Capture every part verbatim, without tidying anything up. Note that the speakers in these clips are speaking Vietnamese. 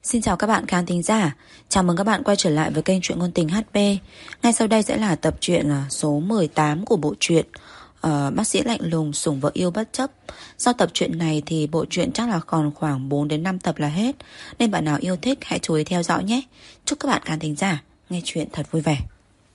Xin chào các bạn khán thính giả. Chào mừng các bạn quay trở lại với kênh Truyện Ngôn Tình hát pê. Ngay sau đây sẽ là tập truyện số mười tám của bộ truyện uh, Bác sĩ lạnh lùng sủng vợ yêu bất chấp. Sau tập truyện này thì bộ truyện chắc là còn khoảng bốn đến năm tập là hết, nên bạn nào yêu thích hãy chú ý theo dõi nhé. Chúc các bạn khán thính giả nghe truyện thật vui vẻ.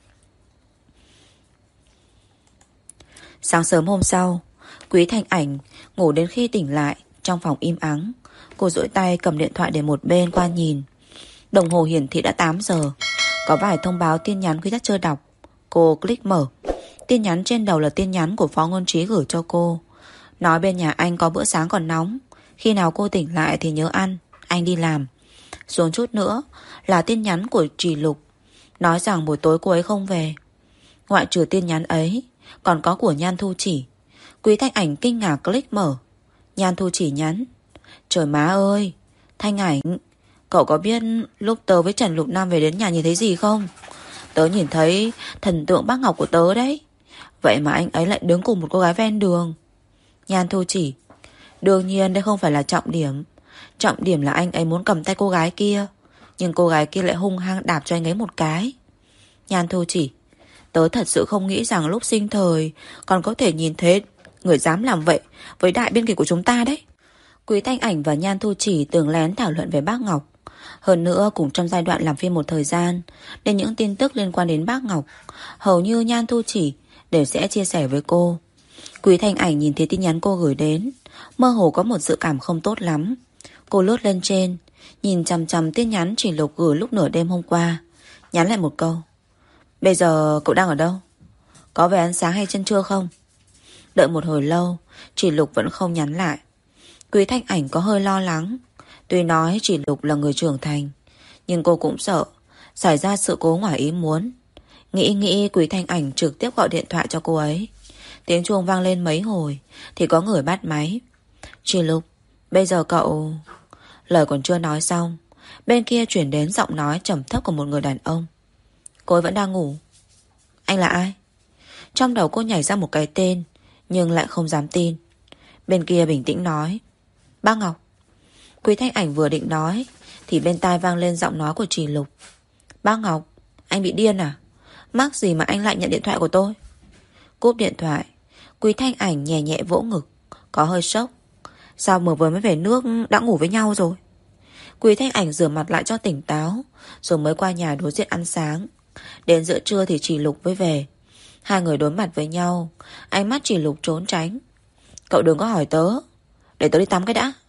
Sáng sớm hôm sau, Quý Thanh Ảnh ngủ đến khi tỉnh lại. Trong phòng im ắng, cô duỗi tay cầm điện thoại để một bên qua nhìn. Đồng hồ hiển thị đã tám giờ. Có vài thông báo tin nhắn Quý chắc chưa đọc. Cô click mở. Tin nhắn trên đầu là tin nhắn của Phó Ngôn Trí gửi cho cô. Nói bên nhà anh có bữa sáng còn nóng, khi nào cô tỉnh lại thì nhớ ăn, anh đi làm. Xuống chút nữa là tin nhắn của Trì Lục, nói rằng buổi tối cô ấy không về. Ngoại trừ tin nhắn ấy, còn có của Nhan Thu Chỉ. Quý Thanh Ảnh kinh ngạc click mở. Nhan Thu Chỉ nhắn: trời má ơi, Thanh Ảnh, cậu có biết lúc tớ với Trần Lục Nam về đến nhà nhìn thấy gì không? Tớ nhìn thấy thần tượng bác Ngọc của tớ đấy. Vậy mà anh ấy lại đứng cùng một cô gái ven đường. Nhan Thu Chỉ: đương nhiên đây không phải là trọng điểm. Trọng điểm là anh ấy muốn cầm tay cô gái kia, nhưng cô gái kia lại hung hăng đạp cho anh ấy một cái. Nhan Thu Chỉ: tớ thật sự không nghĩ rằng lúc sinh thời còn có thể nhìn thấy người dám làm vậy với đại biên kịch của chúng ta đấy. Quý Thanh Ảnh và Nhan Thu Chỉ tưởng lén thảo luận về bác Ngọc. Hơn nữa cùng trong giai đoạn làm phim một thời gian, nên những tin tức liên quan đến bác Ngọc hầu như Nhan Thu Chỉ đều sẽ chia sẻ với cô. Quý Thanh Ảnh nhìn thấy tin nhắn cô gửi đến, mơ hồ có một dự cảm không tốt lắm. Cô lướt lên trên, nhìn chằm chằm tin nhắn Trì Lục gửi lúc nửa đêm hôm qua. Nhắn lại một câu: bây giờ cậu đang ở đâu? Có về ăn sáng hay chân trưa không? Đợi một hồi lâu, Trì Lục vẫn không nhắn lại. Quý Thanh Ảnh có hơi lo lắng. Tuy nói Trì Lục là người trưởng thành, nhưng cô cũng sợ xảy ra sự cố ngoài ý muốn. Nghĩ nghĩ Quý Thanh Ảnh trực tiếp gọi điện thoại cho cô ấy. Tiếng chuông vang lên mấy hồi thì có người bắt máy. Trì Lục, bây giờ cậu... Lời còn chưa nói xong, bên kia chuyển đến giọng nói trầm thấp của một người đàn ông. Cô ấy vẫn đang ngủ. Anh là ai? Trong đầu cô nhảy ra một cái tên, nhưng lại không dám tin. Bên kia bình tĩnh nói: bác Ngọc. Quý Thanh Ảnh vừa định nói thì bên tai vang lên giọng nói của Trì Lục. Bác Ngọc, anh bị điên à? Mắc gì mà anh lại nhận điện thoại của tôi? Cúp điện thoại, Quý Thanh Ảnh nhẹ nhẹ vỗ ngực, có hơi sốc. Sao vừa vừa mới về nước đã ngủ với nhau rồi? Quý Thanh Ảnh rửa mặt lại cho tỉnh táo, rồi mới qua nhà đối diện ăn sáng. Đến giữa trưa thì Trì Lục mới về. Hai người đối mặt với nhau, ánh mắt Trì Lục trốn tránh. Cậu đừng có hỏi tớ, để tớ đi tắm cái đã.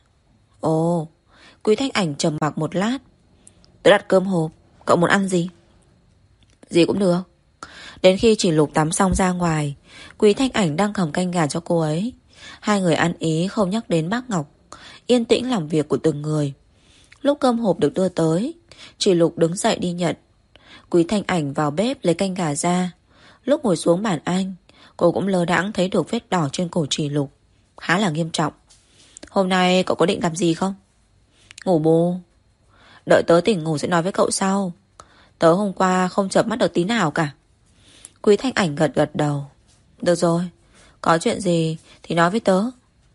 Ồ. Quý Thanh Ảnh trầm mặc một lát. Tớ đặt cơm hộp, cậu muốn ăn gì? Gì cũng được. Đến khi Trì Lục tắm xong ra ngoài, Quý Thanh Ảnh đang cầm canh gà cho cô ấy. Hai người ăn ý không nhắc đến bác Ngọc, yên tĩnh làm việc của từng người. Lúc cơm hộp được đưa tới, Trì Lục đứng dậy đi nhận. Quý Thanh Ảnh vào bếp lấy canh gà ra. Lúc ngồi xuống bàn ăn, cô cũng lơ đãng thấy được vết đỏ trên cổ Trì Lục, khá là nghiêm trọng. Hôm nay cậu có định làm gì không? Ngủ bù. Đợi tớ tỉnh ngủ sẽ nói với cậu sau. Tớ hôm qua không chợp mắt được tí nào cả. Quý Thanh Ảnh gật gật đầu. Được rồi, có chuyện gì thì nói với tớ.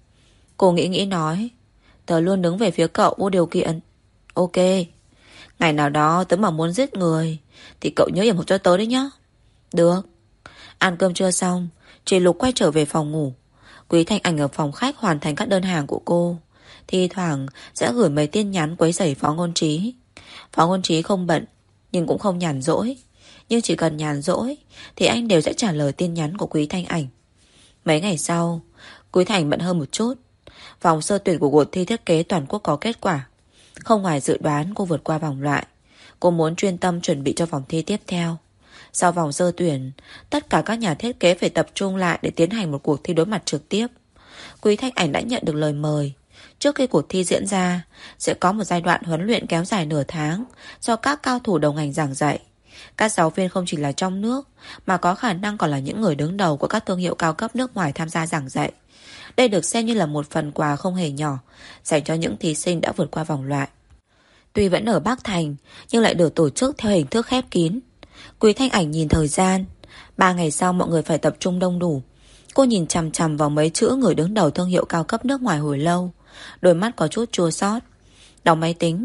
Cô nghĩ nghĩ nói: tớ luôn đứng về phía cậu vô điều kiện. Ok. Ngày nào đó tớ mà muốn giết người thì cậu nhớ yểm hộ cho tớ đấy nhá. Được. Ăn cơm trưa xong, Trì Lục quay trở về phòng ngủ. Quý Thanh Ảnh ở phòng khách hoàn thành các đơn hàng của cô. Thi thoảng sẽ gửi mấy tin nhắn quấy rầy Phó Ngôn Trí. Phó Ngôn Trí không bận, nhưng cũng không nhàn rỗi. Nhưng chỉ cần nhàn rỗi thì anh đều sẽ trả lời tin nhắn của Quý Thanh Ảnh. Mấy ngày sau, Quý Thanh Ảnh bận hơn một chút. Vòng sơ tuyển của cuộc thi thiết kế toàn quốc có kết quả. Không ngoài dự đoán cô vượt qua vòng loại. Cô muốn chuyên tâm chuẩn bị cho vòng thi tiếp theo. Sau vòng sơ tuyển, tất cả các nhà thiết kế phải tập trung lại để tiến hành một cuộc thi đối mặt trực tiếp. Quý Thanh Ảnh đã nhận được lời mời. Trước khi cuộc thi diễn ra, sẽ có một giai đoạn huấn luyện kéo dài nửa tháng do các cao thủ đầu ngành giảng dạy. Các giáo viên không chỉ là trong nước, mà có khả năng còn là những người đứng đầu của các thương hiệu cao cấp nước ngoài tham gia giảng dạy. Đây được xem như là một phần quà không hề nhỏ dành cho những thí sinh đã vượt qua vòng loại. Tuy vẫn ở Bắc Thành, nhưng lại được tổ chức theo hình thức khép kín. Quý Thanh Ảnh nhìn thời gian, ba ngày sau mọi người phải tập trung đông đủ. Cô nhìn chằm chằm vào mấy chữ người đứng đầu thương hiệu cao cấp nước ngoài hồi lâu, đôi mắt có chút chua xót. Đóng máy tính,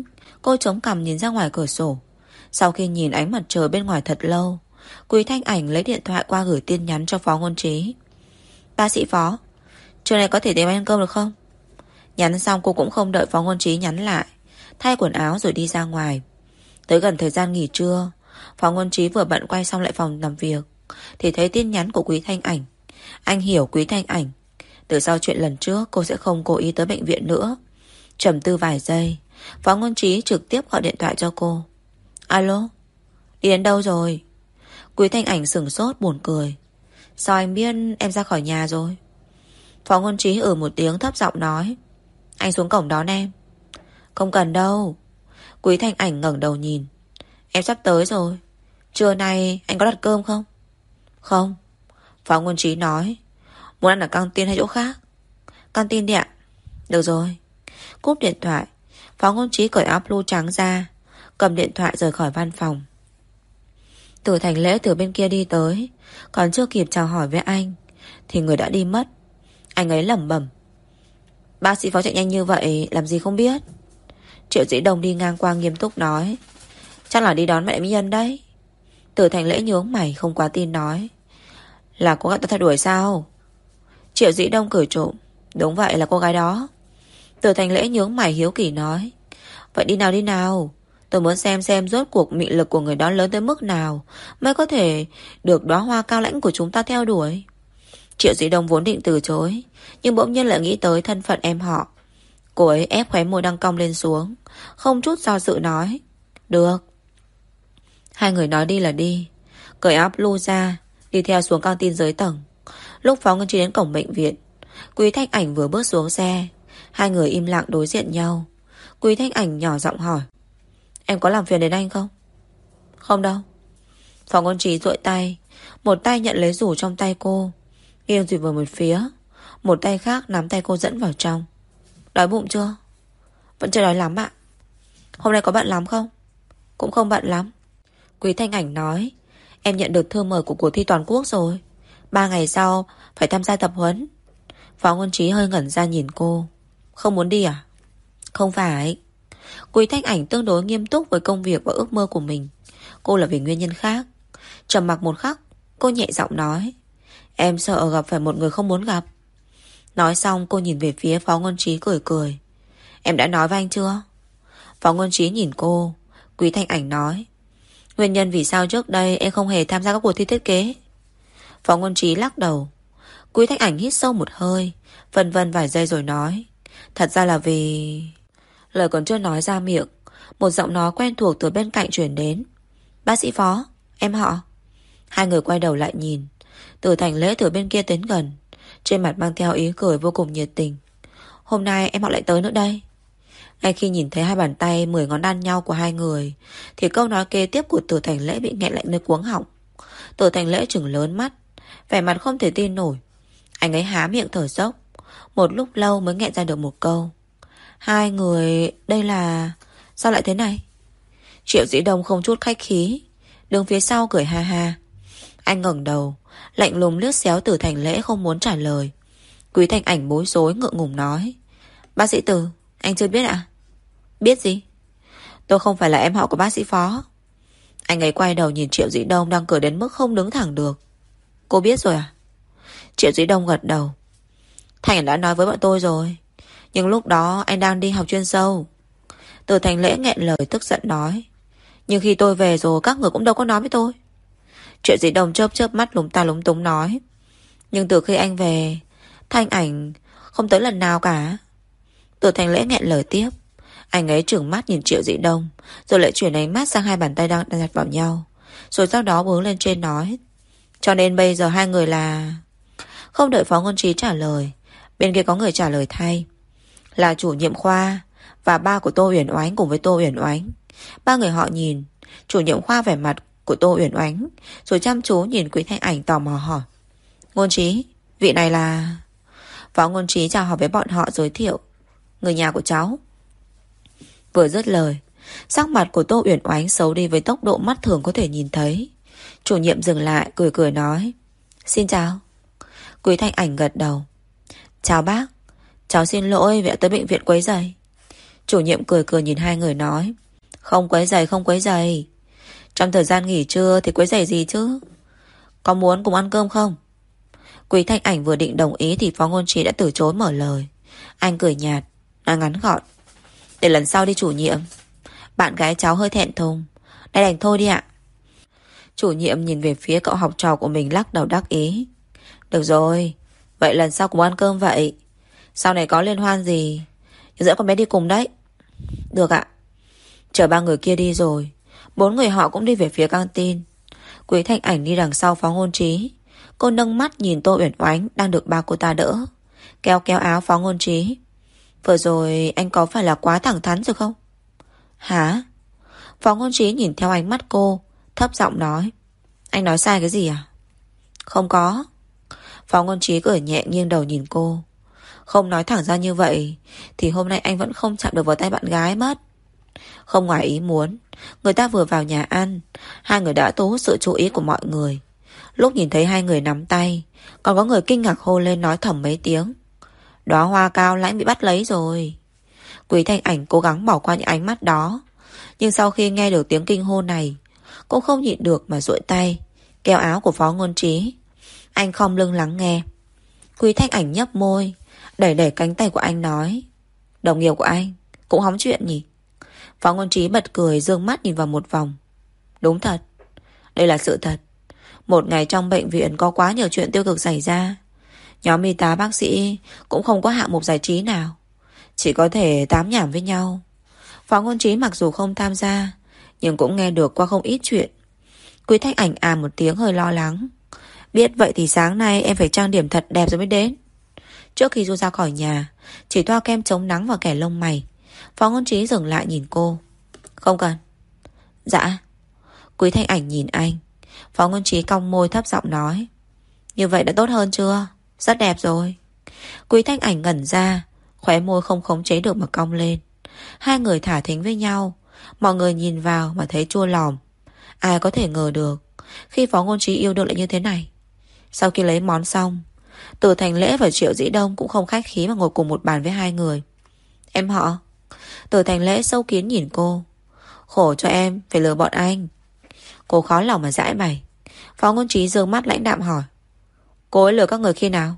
Cô chống cằm nhìn ra ngoài cửa sổ. Sau khi nhìn ánh mặt trời bên ngoài thật lâu, Quý Thanh Ảnh lấy điện thoại qua gửi tin nhắn cho Phó Ngôn Trí. Bác sĩ Phó, trưa nay có thể tìm anh ăn cơm được không? Nhắn xong cô cũng không đợi Phó Ngôn Trí nhắn lại, thay quần áo rồi đi ra ngoài. Tới gần thời gian nghỉ trưa, Phó Ngôn Trí vừa bận quay xong lại phòng làm việc thì thấy tin nhắn của Quý Thanh Ảnh. Anh hiểu Quý Thanh Ảnh. Từ sau chuyện lần trước cô sẽ không cố ý tới bệnh viện nữa. Trầm tư vài giây, Phó Ngôn Trí trực tiếp gọi điện thoại cho cô. Alo, đi đến đâu rồi? Quý Thanh Ảnh sửng sốt buồn cười. Sao anh biết em ra khỏi nhà rồi? Phó Ngôn Trí ừ một tiếng thấp giọng nói. Anh xuống cổng đón em. Không cần đâu. Quý Thanh Ảnh ngẩng đầu nhìn. Em sắp tới rồi. Trưa nay anh có đặt cơm không? Không. Phó Ngôn Trí nói. Muốn ăn ở căng tin hay chỗ khác? Căng tin đi ạ. Được rồi. Cúp điện thoại, Phó Ngôn Trí cởi áo blue trắng ra, cầm điện thoại rời khỏi văn phòng. Từ Thành Lễ từ bên kia đi tới, còn chưa kịp chào hỏi với anh thì người đã đi mất. Anh ấy lẩm bẩm. Bác sĩ Phó chạy nhanh như vậy làm gì không biết. Triệu Dĩ Đồng đi ngang qua nghiêm túc nói. Chắc là đi đón mẹ Mỹ Nhân đấy. Từ Thành Lễ nhướng mày không quá tin nói. Là cô gái ta theo đuổi sao? Triệu Dĩ Đông cười trộm. Đúng vậy, là cô gái đó. Từ Thành Lễ nhướng mày hiếu kỳ nói. Vậy đi nào đi nào. Tôi muốn xem xem rốt cuộc mị lực của người đó lớn tới mức nào mới có thể được đóa hoa cao lãnh của chúng ta theo đuổi. Triệu Dĩ Đông vốn định từ chối, nhưng bỗng nhiên lại nghĩ tới thân phận em họ. Cô ấy ép khóe môi đang cong lên xuống, không chút do dự nói. Được. Hai người nói đi là đi, cởi áo blue ra, đi theo xuống căng tin dưới tầng. Lúc Phó Ngân Trí đến cổng bệnh viện, Quý Thanh Ảnh vừa bước xuống xe. Hai người im lặng đối diện nhau. Quý Thanh Ảnh nhỏ giọng hỏi. Em có làm phiền đến anh không? Không đâu. Phó Ngôn Trí duỗi tay, một tay nhận lấy rủ trong tay cô, nghiêng dùi vào một phía, một tay khác nắm tay cô dẫn vào trong. Đói bụng chưa? Vẫn chưa đói lắm ạ. Hôm nay có bận lắm không? Cũng không bận lắm. Quý Thanh Ảnh nói. Em nhận được thư mời của cuộc thi toàn quốc rồi. Ba ngày sau phải tham gia tập huấn. Phó Ngôn Trí hơi ngẩn ra nhìn cô. Không muốn đi à? Không phải. Quý Thanh Ảnh tương đối nghiêm túc với công việc và ước mơ của mình. Cô là vì nguyên nhân khác. Trầm mặc một khắc, cô nhẹ giọng nói. Em sợ gặp phải một người không muốn gặp. Nói xong cô nhìn về phía Phó Ngôn Trí cười cười. Em đã nói với anh chưa? Phó Ngôn Trí nhìn cô. Quý Thanh Ảnh nói. Nguyên nhân vì sao trước đây em không hề tham gia các cuộc thi thiết kế? Phó Ngôn Trí lắc đầu. Quý Thanh Ảnh hít sâu một hơi, vân vân vài giây rồi nói. Thật ra là vì... Lời còn chưa nói ra miệng, một giọng nói quen thuộc từ bên cạnh truyền đến. Bác sĩ Phó, em họ. Hai người quay đầu lại nhìn. Từ Thành Lễ từ bên kia đến gần, trên mặt mang theo ý cười vô cùng nhiệt tình. Hôm nay em họ lại tới nữa đây. Ngay khi nhìn thấy hai bàn tay mười ngón đan nhau của hai người thì câu nói kế tiếp của Từ Thành Lễ bị nghẹn lại nơi cuống họng. Từ Thành Lễ trừng lớn mắt, vẻ mặt không thể tin nổi. Anh ấy há miệng thở dốc, một lúc lâu mới nghẹn ra được một câu. Hai người... đây là... Sao lại thế này? Triệu Dĩ Đông không chút khách khí, đứng phía sau cười ha ha. Anh ngẩng đầu, lạnh lùng liếc xéo Từ Thành Lễ không muốn trả lời. Quý Thanh Ảnh bối rối ngượng ngùng nói. Bác sĩ Từ, anh chưa biết ạ? Biết gì? Tôi không phải là em họ của bác sĩ Phó. Anh ấy quay đầu nhìn Triệu Dĩ Đông đang cười đến mức không đứng thẳng được. Cô biết rồi à? Triệu Dĩ Đông gật đầu. Thành đã nói với bọn tôi rồi, nhưng lúc đó anh đang đi học chuyên sâu. Từ Thành Lễ nghẹn lời tức giận nói. Nhưng khi tôi về rồi các người cũng đâu có nói với tôi. Triệu Dĩ Đông chớp chớp mắt lúng ta lúng túng nói. Nhưng từ khi anh về, Thanh Ảnh không tới lần nào cả. Từ Thành Lễ nghẹn lời tiếp. Anh ấy trừng mắt nhìn Triệu Dĩ Đông, rồi lại chuyển ánh mắt sang hai bàn tay đang đặt vào nhau, rồi sau đó hướng lên trên nói. Cho nên bây giờ hai người là... Không đợi Phó Ngôn Trí trả lời, bên kia có người trả lời thay. Là chủ nhiệm khoa và ba của Tô Uyển Oánh cùng với Tô Uyển Oánh. Ba người họ nhìn. Chủ nhiệm khoa vẻ mặt của Tô Uyển Oánh, rồi chăm chú nhìn Quý Thanh Ảnh tò mò hỏi. Ngôn Trí, vị này là... Phó Ngôn Trí chào hỏi với bọn họ giới thiệu. Người nhà của cháu. Vừa dứt lời, sắc mặt của Tô Uyển Oánh xấu đi với tốc độ mắt thường có thể nhìn thấy. Chủ nhiệm dừng lại cười cười nói. Xin chào. Quý Thanh Ảnh gật đầu. Chào bác, cháu xin lỗi vì đã tới bệnh viện quấy rầy. Chủ nhiệm cười cười nhìn hai người nói. Không quấy giày, không quấy giày. Trong thời gian nghỉ trưa thì quấy giày gì chứ? Có muốn cùng ăn cơm không? Quý Thanh Ảnh vừa định đồng ý thì Phó Ngôn Trí đã từ chối mở lời. Anh cười nhạt, nói ngắn gọn: để lần sau đi chủ nhiệm. Bạn gái cháu hơi thẹn thùng, đây đành thôi đi ạ. Chủ nhiệm nhìn về phía cậu học trò của mình, lắc đầu đắc ý. Được rồi, vậy lần sau cùng ăn cơm vậy. Sau này có liên hoan gì dẫn con bé đi cùng đấy. Được ạ. Chờ ba người kia đi rồi, bốn người họ cũng đi về phía căng tin. Quý Thanh Ảnh đi đằng sau Phó Ngôn Trí. Cô nâng mắt nhìn Tô Uyển Oánh đang được ba cô ta đỡ, kéo kéo áo Phó Ngôn Trí. Vừa rồi anh có phải là quá thẳng thắn rồi không? Hả? Phó Ngôn Trí nhìn theo ánh mắt cô, thấp giọng nói. Anh nói sai cái gì à? Không có. Phó Ngôn Trí cười nhẹ, nghiêng đầu nhìn cô. Không nói thẳng ra như vậy thì hôm nay anh vẫn không chạm được vào tay bạn gái mất. Không ngoài ý muốn, người ta vừa vào nhà ăn, hai người đã thu hút sự chú ý của mọi người. Lúc nhìn thấy hai người nắm tay, còn có người kinh ngạc hô lên nói thầm mấy tiếng. Đóa hoa cao lãnh bị bắt lấy rồi. Quý Thanh Ảnh cố gắng bỏ qua những ánh mắt đó, nhưng sau khi nghe được tiếng kinh hô này, cô không nhịn được mà duỗi tay kéo áo của Phó Ngôn Trí. Anh khom lưng lắng nghe. Quý Thanh Ảnh nhấp môi, đẩy đẩy cánh tay của anh nói. Đồng nghiệp của anh cũng hóng chuyện nhỉ? Phó Ngôn Trí bật cười, dương mắt nhìn vào một vòng. Đúng thật, đây là sự thật. Một ngày trong bệnh viện có quá nhiều chuyện tiêu cực xảy ra. Nhóm y tá bác sĩ cũng không có hạng mục giải trí nào, chỉ có thể tám nhảm với nhau. Phó Ngôn Trí mặc dù không tham gia, nhưng cũng nghe được qua không ít chuyện. Quý Thanh Ảnh à một tiếng, hơi lo lắng. Biết vậy thì sáng nay em phải trang điểm thật đẹp rồi mới đến. Trước khi du ra khỏi nhà, chỉ thoa kem chống nắng vào kẻ lông mày. Phó Ngôn Trí dừng lại nhìn cô. Không cần. Dạ. Quý Thanh Ảnh nhìn anh. Phó Ngôn Trí cong môi thấp giọng nói. Như vậy đã tốt hơn chưa? Rất đẹp rồi. Quý Thanh Ảnh ngẩn ra, khóe môi không khống chế được mà cong lên. Hai người thả thính với nhau. Mọi người nhìn vào mà thấy chua lòm. Ai có thể ngờ được khi Phó Ngôn Trí yêu đương lại như thế này. Sau khi lấy món xong, Từ Thành Lễ và Triệu Dĩ Đông cũng không khách khí mà ngồi cùng một bàn với hai người. Em họ. Từ Thành Lễ sâu kín nhìn cô. Khổ cho em phải lừa bọn anh. Cô khó lòng mà giải bày. Phó Ngôn Trí giương mắt lãnh đạm hỏi. Cô ấy lừa các người khi nào?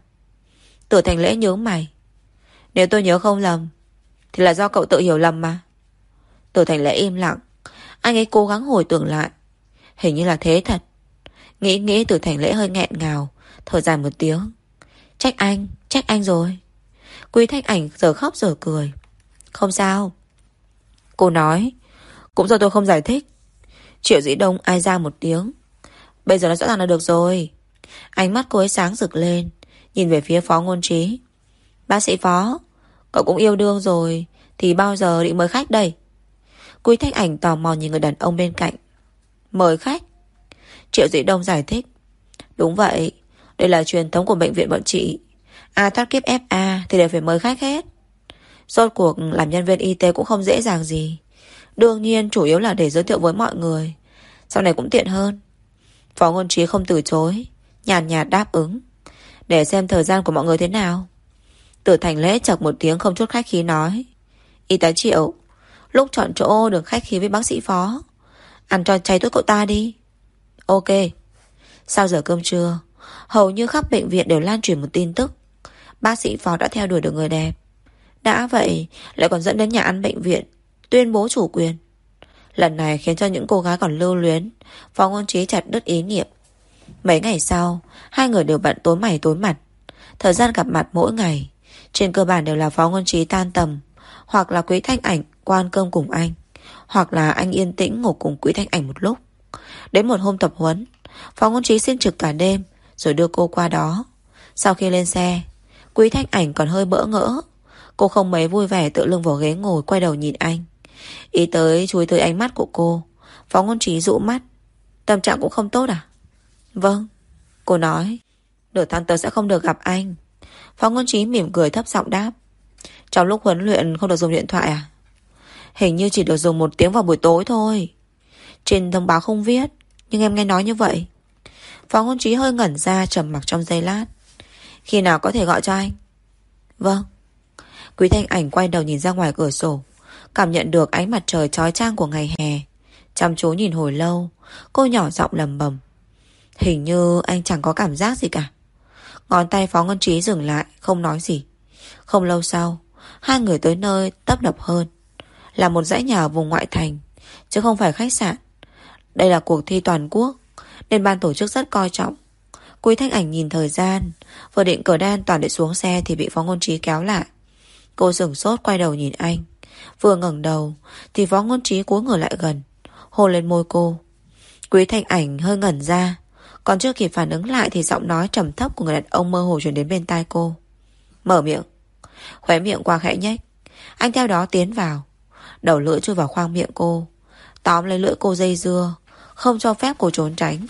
Từ Thành Lễ nhướng mày. Nếu tôi nhớ không lầm thì là do cậu tự hiểu lầm mà. Từ Thành Lễ im lặng. Anh ấy cố gắng hồi tưởng lại. Hình như là thế thật. Nghĩ nghĩ Từ Thành Lễ hơi nghẹn ngào, thở dài một tiếng. Trách anh, trách anh rồi. Quý Thanh Ảnh giờ khóc giờ cười. Không sao. Cô nói. Cũng do tôi không giải thích. Triệu Dĩ Đông ai ra một tiếng. Bây giờ nó rõ ràng là được rồi. Ánh mắt cô ấy sáng rực lên, nhìn về phía Phó Ngôn Trí. Bác sĩ Phó, cậu cũng yêu đương rồi thì bao giờ định mời khách đây? Quý Thanh Ảnh tò mò nhìn người đàn ông bên cạnh. Mời khách? Triệu Dĩ Đông giải thích. Đúng vậy, đây là truyền thống của bệnh viện bọn chị. Ai thoát kiếp ép a thì đều phải mời khách hết. Rốt cuộc làm nhân viên y tế cũng không dễ dàng gì. Đương nhiên chủ yếu là để giới thiệu với mọi người, sau này cũng tiện hơn. Phó Ngôn Trí không từ chối, nhàn nhạt, nhạt đáp ứng. Để xem thời gian của mọi người thế nào. Từ Thành Lễ chật một tiếng không chút khách khí nói. Y tá Triệu, lúc chọn chỗ được khách khí với bác sĩ Phó, ăn cho cháy tối cậu ta đi. Ok. Sau giờ cơm trưa, hầu như khắp bệnh viện đều lan truyền một tin tức. Bác sĩ Phó đã theo đuổi được người đẹp. Đã vậy lại còn dẫn đến nhà ăn bệnh viện tuyên bố chủ quyền. Lần này khiến cho những cô gái còn lưu luyến, Phó Ngôn Trí chặt đứt ý niệm. Mấy ngày sau, hai người đều bận tối mày tối mặt. Thời gian gặp mặt mỗi ngày trên cơ bản đều là Phó Ngôn Trí tan tầm, hoặc là Quý Thanh Ảnh qua ăn cơm cùng anh, hoặc là anh yên tĩnh ngủ cùng Quý Thanh Ảnh một lúc. Đến một hôm tập huấn, Phó Ngôn Trí xin trực cả đêm rồi đưa cô qua đó. Sau khi lên xe, Quý Thanh Ảnh còn hơi bỡ ngỡ. Cô không mấy vui vẻ tựa lưng vào ghế ngồi, quay đầu nhìn anh. Ý tới chui tới ánh mắt của cô, Phó Ngôn Trí dụ mắt. Tâm trạng cũng không tốt à? Vâng. Cô nói. Nửa tháng tới sẽ không được gặp anh. Phó Ngôn Trí mỉm cười thấp giọng đáp. Trong lúc huấn luyện không được dùng điện thoại à? Hình như chỉ được dùng một tiếng vào buổi tối thôi. Trên thông báo không viết, nhưng em nghe nói như vậy. Phó Ngôn Trí hơi ngẩn ra, trầm mặc trong giây lát. Khi nào có thể gọi cho anh? Vâng. Quý Thanh Ảnh quay đầu nhìn ra ngoài cửa sổ. Cảm nhận được ánh mặt trời chói chang của ngày hè. Chăm chú nhìn hồi lâu, cô nhỏ giọng lầm bầm. Hình như anh chẳng có cảm giác gì cả. Ngón tay Phó Ngân Trí dừng lại, không nói gì. Không lâu sau, hai người tới nơi tấp nập hơn. Là một dãy nhà ở vùng ngoại thành, chứ không phải khách sạn. Đây là cuộc thi toàn quốc, nên ban tổ chức rất coi trọng. Quý Thanh Ảnh nhìn thời gian, vừa định cởi đai an toàn để xuống xe thì bị Phó Ngôn Trí kéo lại. Cô sửng sốt quay đầu nhìn anh. Vừa ngẩng đầu thì Phó Ngôn Trí cúi người lại gần, hôn lên môi cô. Quý Thanh Ảnh hơi ngẩn ra, còn chưa kịp phản ứng lại thì giọng nói trầm thấp của người đàn ông mơ hồ truyền đến bên tai cô. Mở miệng. Khóe miệng qua khẽ nhếch. Anh theo đó tiến vào, đầu lưỡi chui vào khoang miệng cô, tóm lấy lưỡi cô dây dưa, không cho phép cô trốn tránh.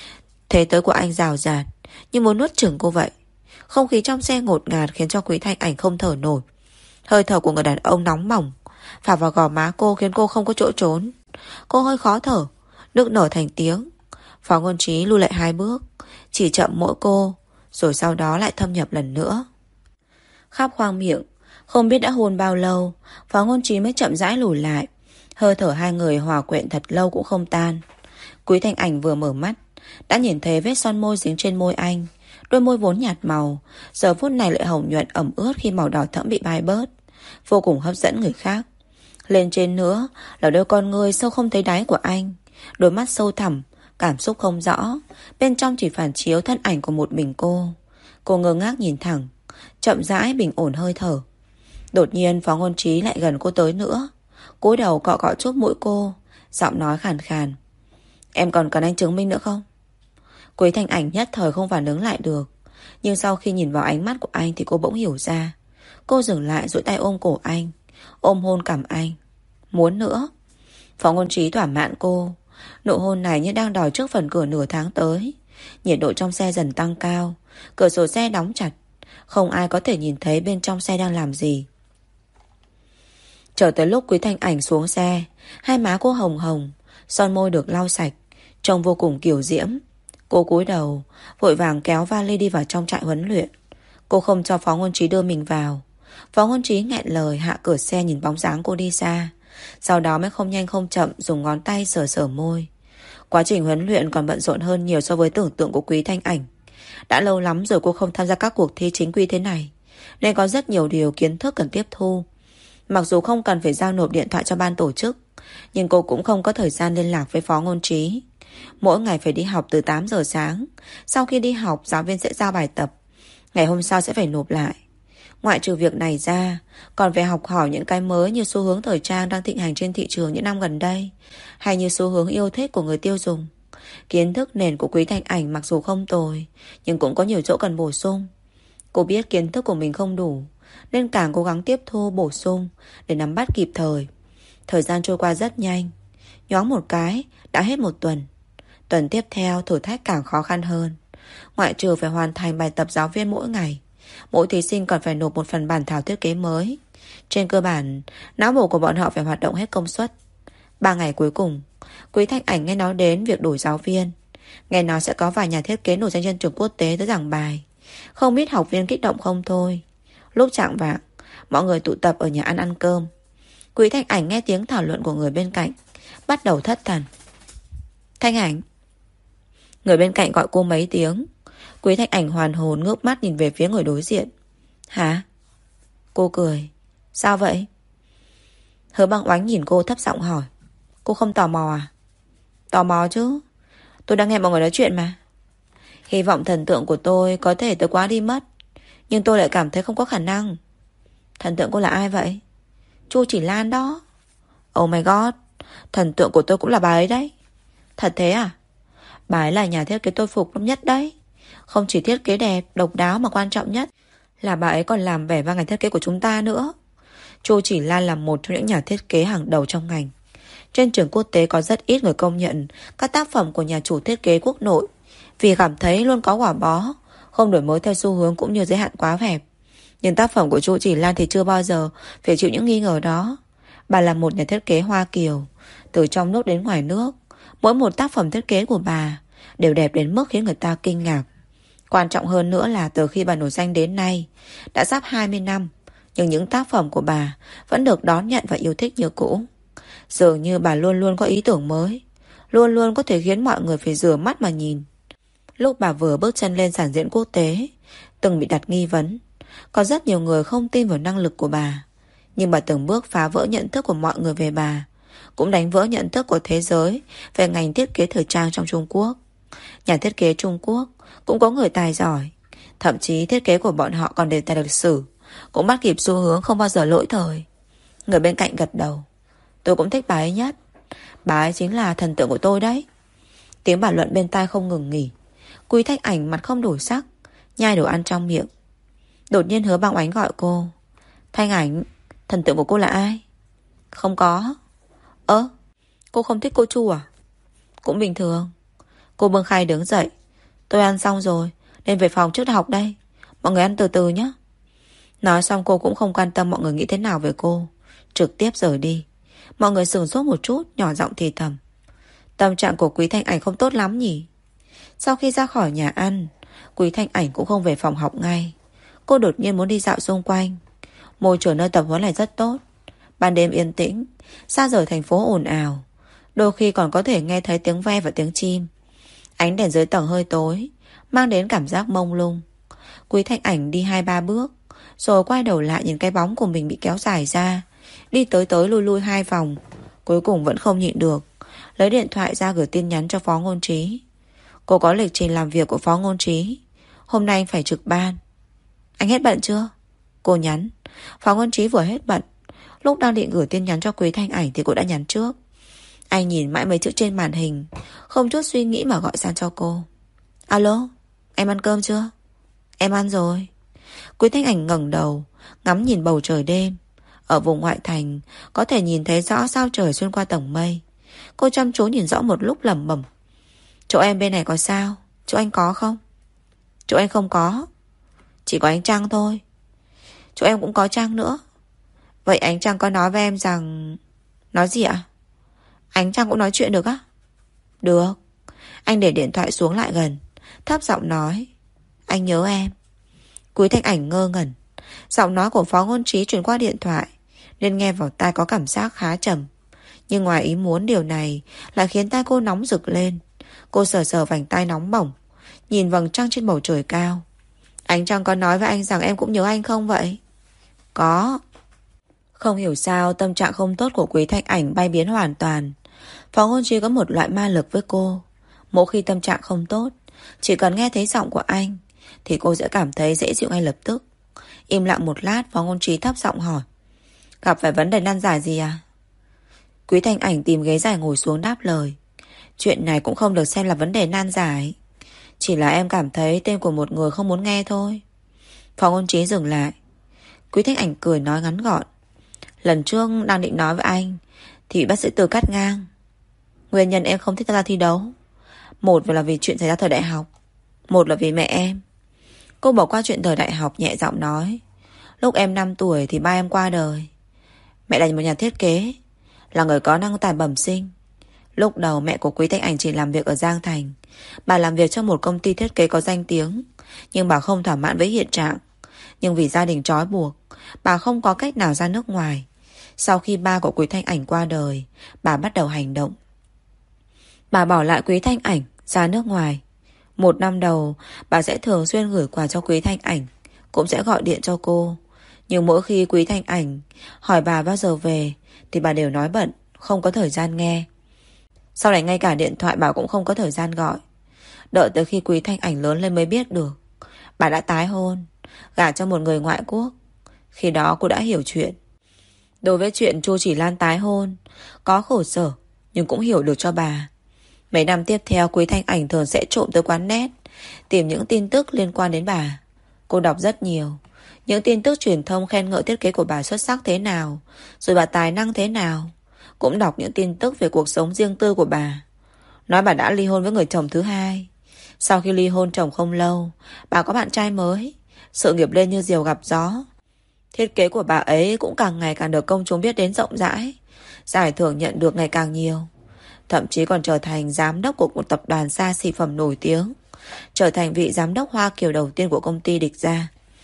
Thế tới của anh rào rạt như muốn nuốt chửng cô vậy. Không khí trong xe ngột ngạt khiến cho Quý Thanh Ảnh không thở nổi. Hơi thở của người đàn ông nóng bỏng phả vào gò má cô khiến cô không có chỗ trốn. Cô hơi khó thở, nức nở thành tiếng. Phó Ngôn Trí lùi lại hai bước, chỉ chậm mỗi cô, rồi sau đó lại thâm nhập lần nữa. Khắp khoang miệng, không biết đã hôn bao lâu, Phó Ngôn Trí mới chậm rãi lùi lại. Hơi thở hai người hòa quyện thật lâu cũng không tan. Quý Thanh Ảnh vừa mở mắt đã nhìn thấy vết son môi dính trên môi anh. Đôi môi vốn nhạt màu giờ phút này lại hồng nhuận ẩm ướt khi màu đỏ thẫm bị bay bớt, vô cùng hấp dẫn người khác. Lên trên nữa là đôi con ngươi sâu không thấy đáy của anh, đôi mắt sâu thẳm, cảm xúc không rõ, bên trong chỉ phản chiếu thân ảnh của một mình cô. Cô ngơ ngác nhìn thẳng, chậm rãi bình ổn hơi thở. Đột nhiên Phó Ngôn Trí lại gần cô tới nữa, cúi đầu cọ cọ chốt mũi cô, giọng nói khàn khàn. Em còn cần anh chứng minh nữa không? Quý Thanh Ảnh nhất thời không phản ứng lại được, nhưng sau khi nhìn vào ánh mắt của anh thì cô bỗng hiểu ra. Cô dừng lại duỗi tay ôm cổ anh, ôm hôn cằm anh. Muốn nữa. Phó Ngôn Trí thỏa mãn cô. Nụ hôn này như đang đòi trước phần cửa nửa tháng tới. Nhiệt độ trong xe dần tăng cao, cửa sổ xe đóng chặt, không ai có thể nhìn thấy bên trong xe đang làm gì. Chờ tới lúc Quý Thanh Ảnh xuống xe, hai má cô hồng hồng, son môi được lau sạch, trông vô cùng kiều diễm. Cô cúi đầu, vội vàng kéo vali đi vào trong trại huấn luyện. Cô không cho Phó Ngôn Trí đưa mình vào. Phó Ngôn Trí nghẹn lời hạ cửa xe nhìn bóng dáng cô đi xa, sau đó mới không nhanh không chậm dùng ngón tay sờ sờ môi. Quá trình huấn luyện còn bận rộn hơn nhiều so với tưởng tượng của Quý Thanh Ảnh. Đã lâu lắm rồi cô không tham gia các cuộc thi chính quy thế này, nên có rất nhiều điều kiến thức cần tiếp thu. Mặc dù không cần phải giao nộp điện thoại cho ban tổ chức, nhưng cô cũng không có thời gian liên lạc với Phó Ngôn Trí. Mỗi ngày phải đi học từ tám giờ sáng. Sau khi đi học, giáo viên sẽ giao bài tập, ngày hôm sau sẽ phải nộp lại. Ngoại trừ việc này ra, còn phải học hỏi những cái mới như xu hướng thời trang đang thịnh hành trên thị trường những năm gần đây, hay như xu hướng yêu thích của người tiêu dùng. Kiến thức nền của Quý Thanh Ảnh mặc dù không tồi, nhưng cũng có nhiều chỗ cần bổ sung. Cô biết kiến thức của mình không đủ, nên càng cố gắng tiếp thu bổ sung để nắm bắt kịp thời. Thời gian trôi qua rất nhanh, nhoáng một cái đã hết một tuần. Tuần tiếp theo thử thách càng khó khăn hơn. Ngoại trừ phải hoàn thành bài tập giáo viên mỗi ngày, mỗi thí sinh còn phải nộp một phần bản thảo thiết kế mới. Trên cơ bản, não bộ của bọn họ phải hoạt động hết công suất. Ba ngày cuối cùng, Quý Thanh Ảnh nghe nói đến việc đổi giáo viên. Nghe nói sẽ có vài nhà thiết kế nổi danh trên trường quốc tế tới giảng bài. Không biết học viên kích động không thôi. Lúc chạng vạng, mọi người tụ tập ở nhà ăn ăn cơm. Quý Thanh Ảnh nghe tiếng thảo luận của người bên cạnh, bắt đầu thất thần. Thanh Ảnh. Người bên cạnh gọi cô mấy tiếng. Quý Thanh Ảnh hoàn hồn ngước mắt nhìn về phía người đối diện. Hả? Cô cười. Sao vậy? Hứa Băng Oánh nhìn cô thấp giọng hỏi. Cô không tò mò à? Tò mò chứ, tôi đang nghe mọi người nói chuyện mà. Hy vọng thần tượng của tôi có thể tới quá đi mất, nhưng tôi lại cảm thấy không có khả năng. Thần tượng cô là ai vậy? Chu Chỉ Lan đó. Oh my god, thần tượng của tôi cũng là bà ấy đấy. Thật thế à? Bà ấy là nhà thiết kế tôi phục lắm nhất đấy. Không chỉ thiết kế đẹp, độc đáo mà quan trọng nhất là bà ấy còn làm vẻ vang ngành thiết kế của chúng ta nữa. Chu Chỉ Lan là một trong những nhà thiết kế hàng đầu trong ngành. Trên trường quốc tế có rất ít người công nhận các tác phẩm của nhà chủ thiết kế quốc nội, vì cảm thấy luôn có quả bó, không đổi mới theo xu hướng cũng như giới hạn quá hẹp. Nhưng tác phẩm của Chu Chỉ Lan thì chưa bao giờ phải chịu những nghi ngờ đó. Bà là một nhà thiết kế hoa kiều, từ trong nước đến ngoài nước. Mỗi một tác phẩm thiết kế của bà đều đẹp đến mức khiến người ta kinh ngạc. Quan trọng hơn nữa là từ khi bà nổi danh đến nay đã sắp hai mươi năm, Nhưng những tác phẩm của bà vẫn được đón nhận và yêu thích như cũ. Dường như bà luôn luôn có ý tưởng mới, luôn luôn có thể khiến mọi người phải rửa mắt mà nhìn. Lúc bà vừa bước chân lên sàn diễn quốc tế, từng bị đặt nghi vấn. Có rất nhiều người không tin vào năng lực của bà, nhưng bà từng bước phá vỡ nhận thức của mọi người về bà, cũng đánh vỡ nhận thức của thế giới về ngành thiết kế thời trang trong Trung Quốc. Nhà thiết kế Trung Quốc cũng có người tài giỏi, thậm chí thiết kế của bọn họ còn đề tài lịch sử, cũng bắt kịp xu hướng không bao giờ lỗi thời. Người bên cạnh gật đầu. Tôi cũng thích bà ấy nhất. Bà ấy chính là thần tượng của tôi đấy. Tiếng bàn luận bên tai không ngừng nghỉ. Quý Thanh Ảnh mặt không đổi sắc, nhai đồ ăn trong miệng. Đột nhiên Hứa Băng Oánh gọi cô. Thanh Ảnh, thần tượng của cô là ai? Không có. Ơ, cô không thích cô Chu à? Cũng bình thường. Cô bưng khay đứng dậy. Tôi ăn xong rồi, nên về phòng trước học đây. Mọi người ăn từ từ nhé. Nói xong cô cũng không quan tâm mọi người nghĩ thế nào về cô, trực tiếp rời đi. Mọi người sửng sốt một chút, nhỏ giọng thì thầm. Tâm trạng của Quý Thanh Ảnh không tốt lắm nhỉ? Sau khi ra khỏi nhà ăn, Quý Thanh Ảnh cũng không về phòng học ngay. Cô đột nhiên muốn đi dạo xung quanh. Môi trường nơi tập huấn này rất tốt. Ban đêm yên tĩnh, xa rời thành phố ồn ào. Đôi khi còn có thể nghe thấy tiếng ve và tiếng chim. Ánh đèn dưới tầng hơi tối, mang đến cảm giác mông lung. Quý Thanh Ảnh đi hai ba bước, rồi quay đầu lại nhìn cái bóng của mình bị kéo dài ra. Đi tới tới lui lui hai vòng. Cuối cùng vẫn không nhịn được, lấy điện thoại ra gửi tin nhắn cho Phó Ngôn Trí. Cô có lịch trình làm việc của Phó Ngôn Trí. Hôm nay anh phải trực ban. Anh hết bận chưa? Cô nhắn. Phó Ngôn Trí vừa hết bận. Lúc đang định gửi tin nhắn cho Quý Thanh Ảnh thì cô đã nhắn trước. Anh nhìn mãi mấy chữ trên màn hình, không chút suy nghĩ mà gọi sang cho cô. Alo, em ăn cơm chưa? Em ăn rồi. Quý Thanh Ảnh ngẩng đầu, ngắm nhìn bầu trời đêm. Ở vùng ngoại thành, có thể nhìn thấy rõ sao trời xuyên qua tầng mây. Cô chăm chú nhìn rõ một lúc lẩm bẩm. Chỗ em bên này có sao? Chỗ anh có không? Chỗ anh không có. Chỉ có ánh trăng thôi. Chỗ em cũng có trăng nữa. Vậy ánh trăng có nói với em rằng... Nói gì ạ? Ánh trăng cũng nói chuyện được á? Được. Anh để điện thoại xuống lại gần, thấp giọng nói. Anh nhớ em. Quý Thanh Ảnh ngơ ngẩn. Giọng nói của Phó Ngôn Trí truyền qua điện thoại, nên nghe vào tai có cảm giác khá trầm. Nhưng ngoài ý muốn, điều này lại khiến tai cô nóng rực lên. Cô sờ sờ vành tai nóng bỏng, nhìn vầng trăng trên bầu trời cao. Ánh trăng có nói với anh rằng em cũng nhớ anh không vậy? Có. Không hiểu sao tâm trạng không tốt của Quý Thanh Ảnh bay biến hoàn toàn. Phó Ngôn Trí có một loại ma lực với cô. Mỗi khi tâm trạng không tốt, chỉ cần nghe thấy giọng của anh thì cô sẽ cảm thấy dễ chịu ngay lập tức. Im lặng một lát, Phó Ngôn Trí thấp giọng hỏi. Gặp phải vấn đề nan giải gì à? Quý Thanh Ảnh tìm ghế dài ngồi xuống đáp lời. Chuyện này cũng không được xem là vấn đề nan giải. Chỉ là em cảm thấy tên của một người không muốn nghe thôi. Phó Ngôn Trí dừng lại. Quý Thanh Ảnh cười nói ngắn gọn. Lần trước đang định nói với anh thì bị bác sĩ Từ cắt ngang. Nguyên nhân em không thích tham gia thi đấu, một là vì chuyện xảy ra thời đại học, một là vì mẹ em. Cô bỏ qua chuyện thời đại học, nhẹ giọng nói. Lúc em năm tuổi thì ba em qua đời. Mẹ là một nhà thiết kế, là người có năng tài bẩm sinh. Lúc đầu mẹ của Quý Thanh Ảnh chỉ làm việc ở Giang Thành. Bà làm việc cho một công ty thiết kế có danh tiếng, nhưng bà không thỏa mãn với hiện trạng. Nhưng vì gia đình trói buộc, bà không có cách nào ra nước ngoài. Sau khi ba của Quý Thanh Ảnh qua đời, bà bắt đầu hành động. Bà bỏ lại Quý Thanh Ảnh ra nước ngoài. Một năm đầu, bà sẽ thường xuyên gửi quà cho Quý Thanh Ảnh, cũng sẽ gọi điện cho cô. Nhưng mỗi khi Quý Thanh Ảnh hỏi bà bao giờ về thì bà đều nói bận, không có thời gian nghe. Sau này ngay cả điện thoại bà cũng không có thời gian gọi. Đợi tới khi Quý Thanh Ảnh lớn lên mới biết được bà đã tái hôn, gả cho một người ngoại quốc. Khi đó cô đã hiểu chuyện. Đối với chuyện Chu Chỉ Lan tái hôn, có khổ sở nhưng cũng hiểu được cho bà. Mấy năm tiếp theo, Quý Thanh Ảnh thường sẽ trộm tới quán net, tìm những tin tức liên quan đến bà. Cô đọc rất nhiều. Những tin tức truyền thông khen ngợi thiết kế của bà xuất sắc thế nào, rồi bà tài năng thế nào. Cũng đọc những tin tức về cuộc sống riêng tư của bà. Nói bà đã ly hôn với người chồng thứ hai. Sau khi ly hôn chồng không lâu, bà có bạn trai mới. Sự nghiệp lên như diều gặp gió. Thiết kế của bà ấy cũng càng ngày càng được công chúng biết đến rộng rãi. Giải thưởng nhận được ngày càng nhiều. Thậm chí còn trở thành giám đốc của một tập đoàn xa xỉ phẩm nổi tiếng. Trở thành vị giám đốc Hoa Kiều đầu tiên của công ty địch gia.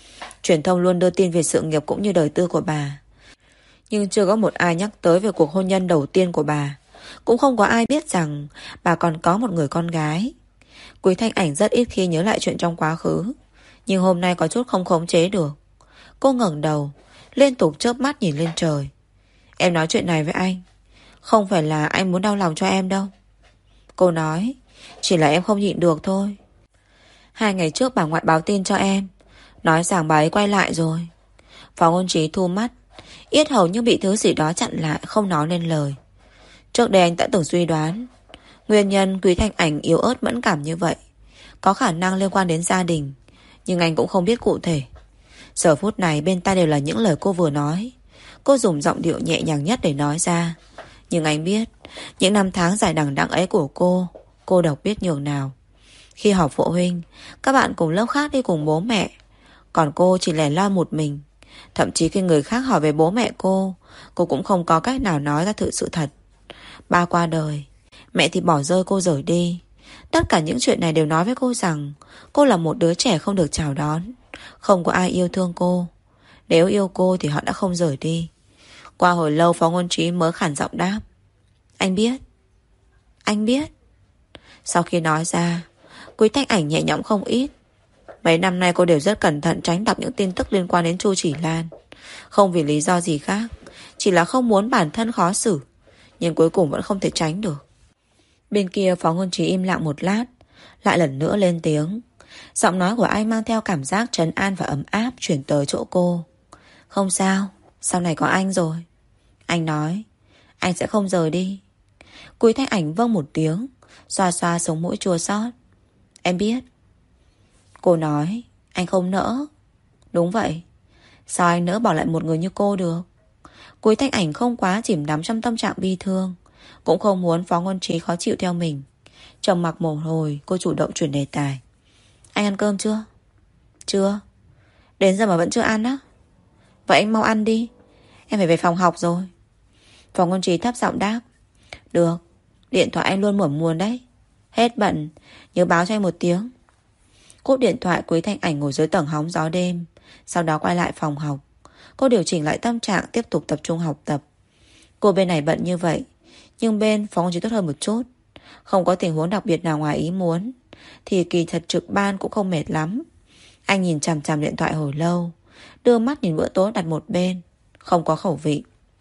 Truyền thông luôn đưa tin về sự nghiệp cũng như đời tư của bà, nhưng chưa có một ai nhắc tới về cuộc hôn nhân đầu tiên của bà. Cũng không có ai biết rằng bà còn có một người con gái. Quý Thanh Ảnh rất ít khi nhớ lại chuyện trong quá khứ, nhưng hôm nay có chút không khống chế được. Cô ngẩng đầu, liên tục chớp mắt nhìn lên trời. Em nói chuyện này với anh, không phải là anh muốn đau lòng cho em đâu. Cô nói, chỉ là em không nhịn được thôi. Hai ngày trước bà ngoại báo tin cho em, nói rằng bà ấy quay lại rồi. Phó Ngôn Trí thu mắt, yết hầu như bị thứ gì đó chặn lại, không nói nên lời. Trước đây anh đã từng suy đoán nguyên nhân Quý Thanh Ảnh yếu ớt mẫn cảm như vậy có khả năng liên quan đến gia đình, nhưng anh cũng không biết cụ thể. Giờ phút này bên tai đều là những lời cô vừa nói. Cô dùng giọng điệu nhẹ nhàng nhất để nói ra. Nhưng anh biết những năm tháng dài đằng đẵng ấy của cô, cô độc biết nhường nào. Khi họp phụ huynh, các bạn cùng lớp khác đi cùng bố mẹ, còn cô chỉ lẻ loi một mình. Thậm chí khi người khác hỏi về bố mẹ cô, cô cũng không có cách nào nói ra thực sự thật. Ba qua đời, mẹ thì bỏ rơi cô rời đi. Tất cả những chuyện này đều nói với cô rằng cô là một đứa trẻ không được chào đón. Không có ai yêu thương cô. Nếu yêu cô thì họ đã không rời đi. Qua hồi lâu Phó Ngôn Trí mới khản giọng đáp. Anh biết. Anh biết. Sau khi nói ra, Quý Thanh Ảnh nhẹ nhõm không ít. Mấy năm nay cô đều rất cẩn thận tránh đọc những tin tức liên quan đến Chu Chỉ Lan. Không vì lý do gì khác, chỉ là không muốn bản thân khó xử. Nhưng cuối cùng vẫn không thể tránh được. Bên kia Phó Ngôn Trí im lặng một lát, lại lần nữa lên tiếng. Giọng nói của anh mang theo cảm giác trấn an và ấm áp chuyển tới chỗ cô. Không sao, sau này có anh rồi. Anh nói, anh sẽ không rời đi. Quý Thanh Ảnh vâng một tiếng, xoa xoa sống mũi chua xót. Em biết. Cô nói, anh không nỡ. Đúng vậy. Sao anh nỡ bỏ lại một người như cô được? Quý Thanh Ảnh không quá chìm đắm trong tâm trạng bi thương, cũng không muốn Phó Ngôn Trí khó chịu theo mình. Trầm mặc một hồi, cô chủ động chuyển đề tài. Anh ăn cơm chưa? Chưa. Đến giờ mà vẫn chưa ăn á? Vậy anh mau ăn đi, em phải về phòng học rồi. Phó Ngôn Trí thấp giọng đáp. Được, điện thoại anh luôn mủa muồn đấy. Hết bận, nhớ báo cho anh một tiếng. Cúp điện thoại, Quý Thanh Ảnh ngồi dưới tầng hóng gió đêm, sau đó quay lại phòng học. Cô điều chỉnh lại tâm trạng, tiếp tục tập trung học tập. Cô bên này bận như vậy, nhưng bên Phó Ngôn Trí tốt hơn một chút. Không có tình huống đặc biệt nào ngoài ý muốn, thì kỳ thật trực ban cũng không mệt lắm. Anh nhìn chằm chằm điện thoại hồi lâu, đưa mắt nhìn bữa tối đặt một bên, không có khẩu vị.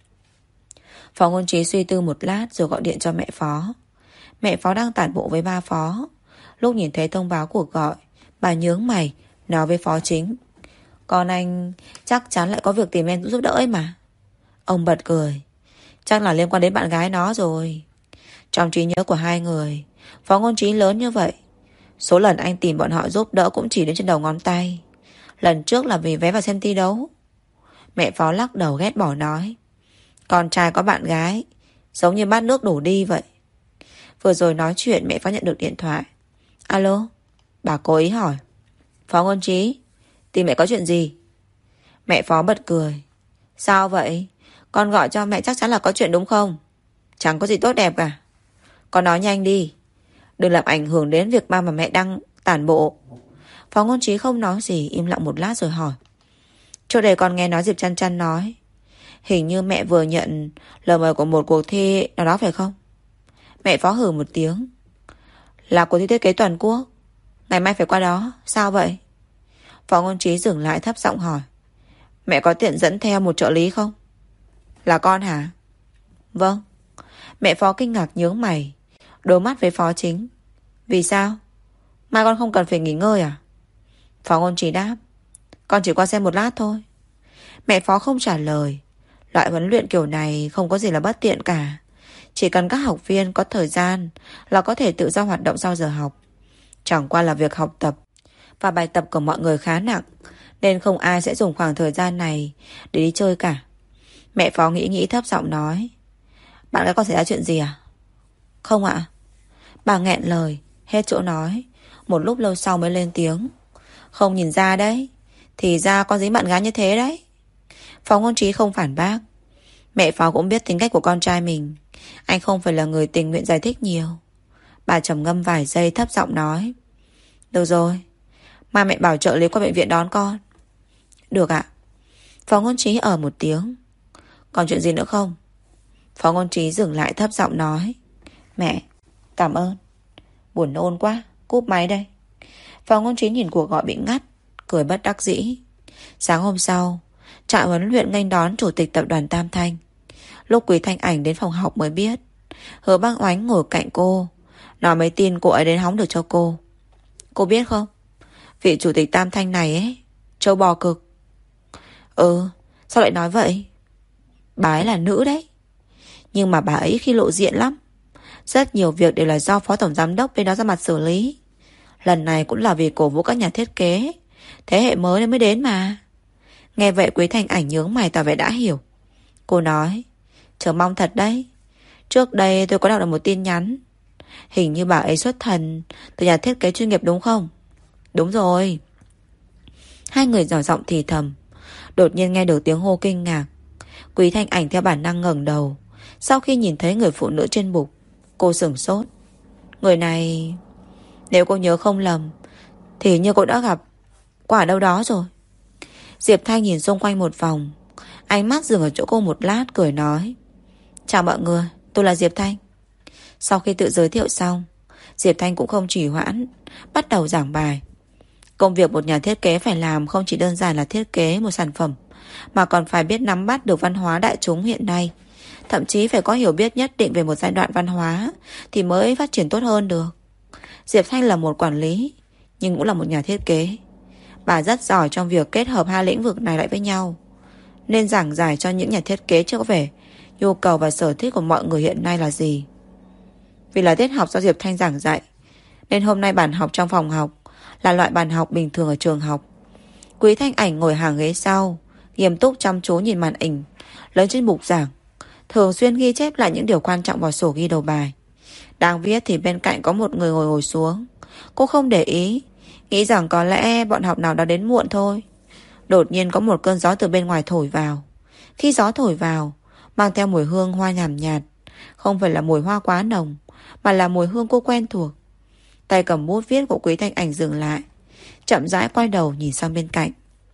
Phó Ngôn Trí suy tư một lát rồi gọi điện cho mẹ Phó. Mẹ Phó đang tản bộ với ba Phó. Lúc nhìn thấy thông báo cuộc gọi, bà nhướng mày, nói với Phó Chính. Con anh chắc chắn lại có việc tìm em giúp đỡ ấy mà. Ông bật cười. Chắc là liên quan đến bạn gái nó rồi. Trong trí nhớ của hai người, Phó Ngôn Trí lớn như vậy, số lần anh tìm bọn họ giúp đỡ cũng chỉ đến trên đầu ngón tay. Lần trước là vì vé vào xem thi đấu. Mẹ Phó lắc đầu ghét bỏ nói. Con trai có bạn gái giống như bát nước đổ đi vậy. Vừa rồi nói chuyện mẹ Phó nhận được điện thoại. Alo, bà cố ý hỏi. Phó Ngôn Trí, tìm mẹ có chuyện gì? Mẹ Phó bật cười. Sao vậy? Con gọi cho mẹ chắc chắn là có chuyện đúng không? Chẳng có gì tốt đẹp cả. Con nói nhanh đi, đừng làm ảnh hưởng đến việc ba và mẹ đang tản bộ. Phó Ngôn Trí không nói gì, im lặng một lát rồi hỏi. Trước đây con nghe nói Diệp Chăn Chăn nói hình như mẹ vừa nhận lời mời của một cuộc thi nào đó phải không? Mẹ Phó hừ một tiếng. Là cuộc thi thiết kế toàn quốc, ngày mai phải qua đó. Sao vậy? Phó Ngôn Trí dừng lại thấp giọng hỏi. Mẹ có tiện dẫn theo một trợ lý không? Là con hả? Vâng. Mẹ Phó kinh ngạc nhướng mày, đôi mắt với Phó Chính. Vì sao? Mai con không cần phải nghỉ ngơi à? Phó Ngôn Trí đáp. Con chỉ qua xem một lát thôi. Mẹ Phó không trả lời. Loại huấn luyện kiểu này không có gì là bất tiện cả. Chỉ cần các học viên có thời gian là có thể tự do hoạt động sau giờ học. Chẳng qua là việc học tập và bài tập của mọi người khá nặng, nên không ai sẽ dùng khoảng thời gian này để đi chơi cả. Mẹ Phó nghĩ nghĩ thấp giọng nói. Bạn gái con xảy ra chuyện gì à? Không ạ. Bà nghẹn lời, hết chỗ nói. Một lúc lâu sau mới lên tiếng. Không nhìn ra đấy, thì ra con dính bạn gái như thế đấy. Phó Ngôn Trí không phản bác. Mẹ Phó cũng biết tính cách của con trai mình, anh không phải là người tình nguyện giải thích nhiều. Bà trầm ngâm vài giây thấp giọng nói. Được rồi, mai mẹ bảo trợ lý qua bệnh viện đón con. Được ạ. Phó Ngôn Trí ở một tiếng. Còn chuyện gì nữa không? Phó Ngôn Trí dừng lại thấp giọng nói. Mẹ, cảm ơn. Buồn nôn quá, cúp máy đây. Phó Ngôn Trí nhìn cuộc gọi bị ngắt, cười bất đắc dĩ. Sáng hôm sau, trại huấn luyện nghênh đón chủ tịch tập đoàn Tam Thanh. Lúc Quý Thanh Ảnh đến phòng học mới biết, Hứa Băng Oánh ngồi cạnh cô, nói mấy tin cô ấy đến hóng được cho cô. Cô biết không, vị chủ tịch Tam Thanh này ấy, trâu bò cực. Ừ, sao lại nói vậy? Bà ấy là nữ đấy, nhưng mà bà ấy khi lộ diện lắm. Rất nhiều việc đều là do phó tổng giám đốc bên đó ra mặt xử lý. Lần này cũng là vì cổ vũ các nhà thiết kế thế hệ mới nên mới đến mà. Nghe vậy Quý Thanh Ảnh nhướng mày tỏ vẻ đã hiểu. Cô nói, chờ mong thật đấy. Trước đây tôi có đọc được một tin nhắn, hình như bà ấy xuất thần từ nhà thiết kế chuyên nghiệp đúng không? Đúng rồi. Hai người nhỏ giọng thì thầm. Đột nhiên nghe được tiếng hô kinh ngạc. Quý Thanh Ảnh theo bản năng ngẩng đầu. Sau khi nhìn thấy người phụ nữ trên bục, cô sửng sốt. Người này, nếu cô nhớ không lầm, thì như cô đã gặp qua ở đâu đó rồi. Diệp Thanh nhìn xung quanh một vòng, ánh mắt dừng ở chỗ cô một lát, cười nói. Chào mọi người, tôi là Diệp Thanh. Sau khi tự giới thiệu xong, Diệp Thanh cũng không trì hoãn, bắt đầu giảng bài. Công việc một nhà thiết kế phải làm không chỉ đơn giản là thiết kế một sản phẩm, mà còn phải biết nắm bắt được văn hóa đại chúng hiện nay. Thậm chí phải có hiểu biết nhất định về một giai đoạn văn hóa thì mới phát triển tốt hơn được. Diệp Thanh là một quản lý, nhưng cũng là một nhà thiết kế. Bà rất giỏi trong việc kết hợp hai lĩnh vực này lại với nhau, nên giảng giải cho những nhà thiết kế chưa có vẻ nhu cầu và sở thích của mọi người hiện nay là gì. Vì là tiết học do Diệp Thanh giảng dạy, nên hôm nay bàn học trong phòng học là loại bàn học bình thường ở trường học. Quý Thanh Ảnh ngồi hàng ghế sau, nghiêm túc chăm chú nhìn màn ảnh lớn trên bục giảng, thường xuyên ghi chép lại những điều quan trọng vào sổ ghi đầu bài. Đang viết thì bên cạnh có một người ngồi ngồi xuống. Cô không để ý, nghĩ rằng có lẽ bọn học nào đã đến muộn thôi. Đột nhiên có một cơn gió từ bên ngoài thổi vào. Khi gió thổi vào, mang theo mùi hương hoa nhàn nhạt, không phải là mùi hoa quá nồng, mà là mùi hương cô quen thuộc. Tay cầm bút viết của Quý Thanh Ảnh dừng lại, chậm rãi quay đầu nhìn sang bên cạnh.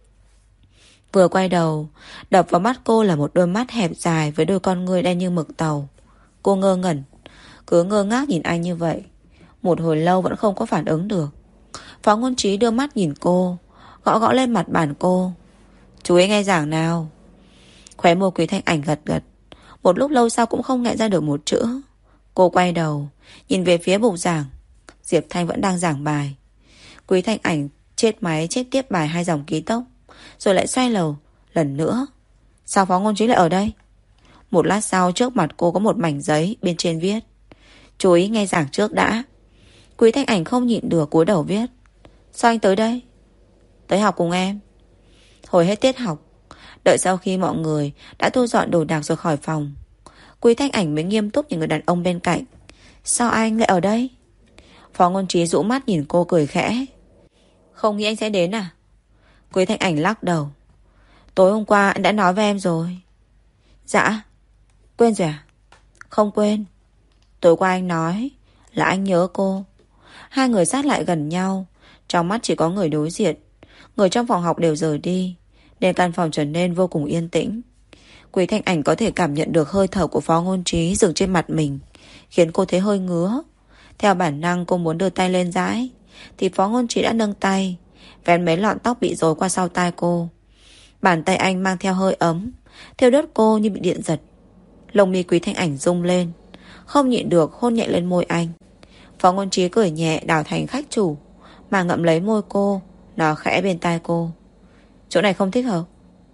Vừa quay đầu, đập vào mắt cô là một đôi mắt hẹp dài với đôi con ngươi đen như mực tàu. Cô ngơ ngẩn, cứ ngơ ngác nhìn anh như vậy. Một hồi lâu vẫn không có phản ứng được. Phó Ngôn Trí đưa mắt nhìn cô, gõ gõ lên mặt bàn cô. Chú ấy nghe giảng nào. Khóe môi Quý Thanh Ảnh gật gật. Một lúc lâu sau cũng không nghe ra được một chữ. Cô quay đầu, nhìn về phía bục giảng. Diệp Thanh vẫn đang giảng bài. Quý Thanh Ảnh chết máy chết tiếp bài hai dòng ký tốc, rồi lại xoay lầu lần nữa. Sao Phó Ngôn Trí lại ở đây? Một lát sau trước mặt cô có một mảnh giấy, bên trên viết: chú ý nghe giảng trước đã. Quý Thanh Ảnh không nhịn được cúi đầu viết: sao anh tới đây? Tới học cùng em. Hồi hết tiết học, đợi sau khi mọi người đã thu dọn đồ đạc rồi khỏi phòng, Quý Thanh Ảnh mới nghiêm túc nhìn người đàn ông bên cạnh. Sao anh lại ở đây? Phó Ngôn Trí dụ mắt nhìn cô cười khẽ. Không nghĩ anh sẽ đến à? Quý Thanh Ảnh lắc đầu. Tối hôm qua anh đã nói với em rồi. Dạ. Quên rồi à? Không quên. Tối qua anh nói là anh nhớ cô. Hai người sát lại gần nhau, trong mắt chỉ có người đối diện. Người trong phòng học đều rời đi, nên căn phòng trở nên vô cùng yên tĩnh. Quý Thanh Ảnh có thể cảm nhận được hơi thở của Phó Ngôn Trí dừng trên mặt mình, khiến cô thấy hơi ngứa. Theo bản năng cô muốn đưa tay lên dãi, thì Phó Ngôn Trí đã nâng tay vén mấy lọn tóc bị rối qua sau tai cô. Bàn tay anh mang theo hơi ấm, theo đứt cô như bị điện giật. Lông mi Quý Thanh Ảnh rung lên, không nhịn được hôn nhẹ lên môi anh. Phó Ngôn Trí cười nhẹ đảo thành khách chủ, mà ngậm lấy môi cô, nói khẽ bên tai cô: chỗ này không thích hợp.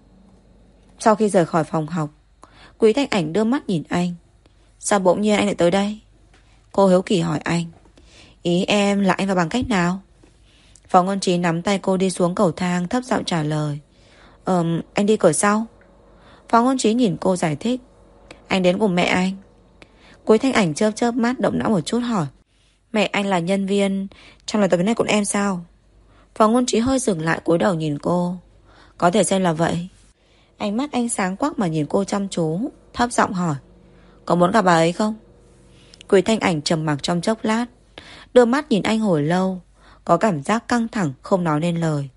Sau khi rời khỏi phòng học, Quý Thanh Ảnh đưa mắt nhìn anh. Sao bỗng nhiên anh lại tới đây? Cô hiếu kỳ hỏi anh. Ý em là anh vào bằng cách nào? Phó Ngôn Trí nắm tay cô đi xuống cầu thang, thấp giọng trả lời. Ờm, anh đi cửa sau. Phó Ngôn Trí nhìn cô giải thích. Anh đến cùng mẹ anh. Quý Thanh Ảnh chớp chớp mắt, động não một chút hỏi. Mẹ anh là nhân viên trong lần tập này của em sao? Phó Ngôn Trí hơi dừng lại, cúi đầu nhìn cô. Có thể xem là vậy. Ánh mắt anh sáng quắc mà nhìn cô chăm chú, thấp giọng hỏi. Có muốn gặp bà ấy không? Quý Thanh Ảnh trầm mặc trong chốc lát, đưa mắt nhìn anh hồi lâu, có cảm giác căng thẳng không nói nên lời.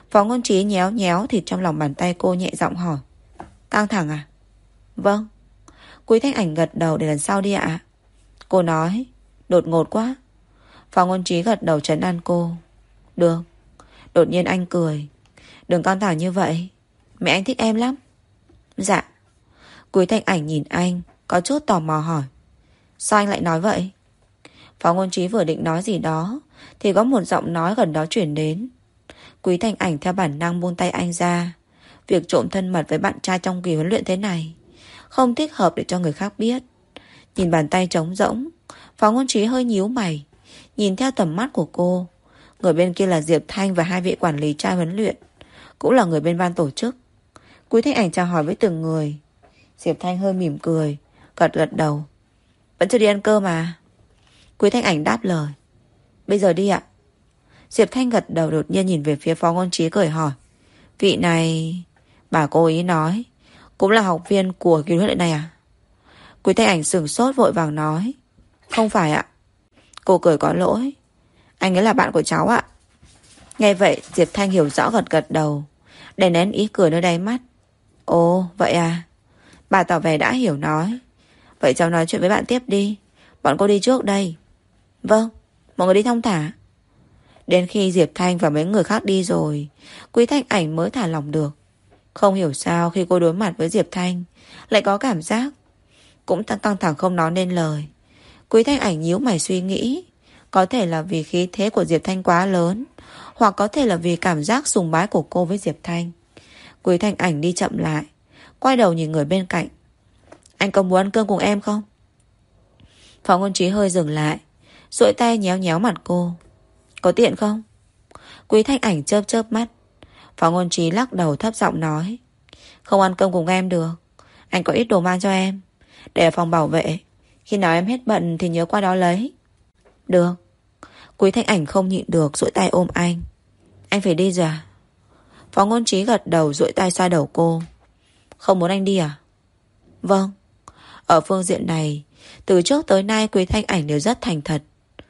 Phó Ngôn Trí nhéo nhéo thịt trong lòng bàn tay cô, nhẹ giọng hỏi. Căng thẳng à? Vâng. Quý Thanh Ảnh gật đầu. Để lần sau đi ạ. Cô nói. Đột ngột quá. Phó Ngôn Trí gật đầu trấn an cô. Được. Đột nhiên anh cười. Đừng căng thẳng như vậy. Mẹ anh thích em lắm. Dạ. Quý Thanh Ảnh nhìn anh, có chút tò mò hỏi. Sao anh lại nói vậy? Phó Ngôn Trí vừa định nói gì đó thì có một giọng nói gần đó chuyển đến. Quý Thanh Ảnh theo bản năng buông tay anh ra. Việc trộm thân mật với bạn trai trong kỳ huấn luyện thế này không thích hợp để cho người khác biết. Nhìn bàn tay trống rỗng, Phó Ngôn Trí hơi nhíu mày. Nhìn theo tầm mắt của cô. Người bên kia là Diệp Thanh và hai vị quản lý trai huấn luyện, cũng là người bên ban tổ chức. Quý Thanh Ảnh chào hỏi với từng người. Diệp Thanh hơi mỉm cười, gật gật đầu. Vẫn chưa đi ăn cơm mà. Quý Thanh Ảnh đáp lời. Bây giờ đi ạ. Diệp Thanh gật đầu, đột nhiên nhìn về phía Phó Ngôn Trí cười hỏi. Vị này... Bà cố ý nói cũng là học viên của kỳ huấn luyện này à? Quý Thanh Ảnh sửng sốt vội vàng nói. Không phải ạ. Cô cười có lỗi. Anh ấy là bạn của cháu ạ. Nghe vậy Diệp Thanh hiểu rõ, gật gật đầu, đè nén ý cười nơi đáy mắt. Ồ vậy à? Bà tỏ vẻ đã hiểu nói. Vậy cháu nói chuyện với bạn tiếp đi. Bọn cô đi trước đây. Vâng, mọi người đi thong thả. Đến khi Diệp Thanh và mấy người khác đi rồi, Quý Thanh Ảnh mới thả lỏng được. Không hiểu sao khi cô đối mặt với Diệp Thanh lại có cảm giác cũng căng thẳng không nói nên lời. Quý Thanh Ảnh nhíu mày suy nghĩ. Có thể là vì khí thế của Diệp Thanh quá lớn, hoặc có thể là vì cảm giác sùng bái của cô với Diệp Thanh. Quý Thanh Ảnh đi chậm lại, quay đầu nhìn người bên cạnh. Anh có muốn ăn cơm cùng em không? Phó Ngôn Trí hơi dừng lại, duỗi tay nhéo nhéo mặt cô. Có tiện không? Quý Thanh Ảnh chớp chớp mắt. Phó Ngôn Trí lắc đầu thấp giọng nói. Không ăn cơm cùng em được. Anh có ít đồ mang cho em, để ở phòng bảo vệ. Khi nào em hết bận thì nhớ qua đó lấy. Được. Quý Thanh Ảnh không nhịn được, duỗi tay ôm anh. Anh phải đi rồi à? Phó Ngôn Trí gật đầu, duỗi tay xoa đầu cô. Không muốn anh đi à? Vâng. Ở phương diện này, từ trước tới nay Quý Thanh Ảnh đều rất thành thật.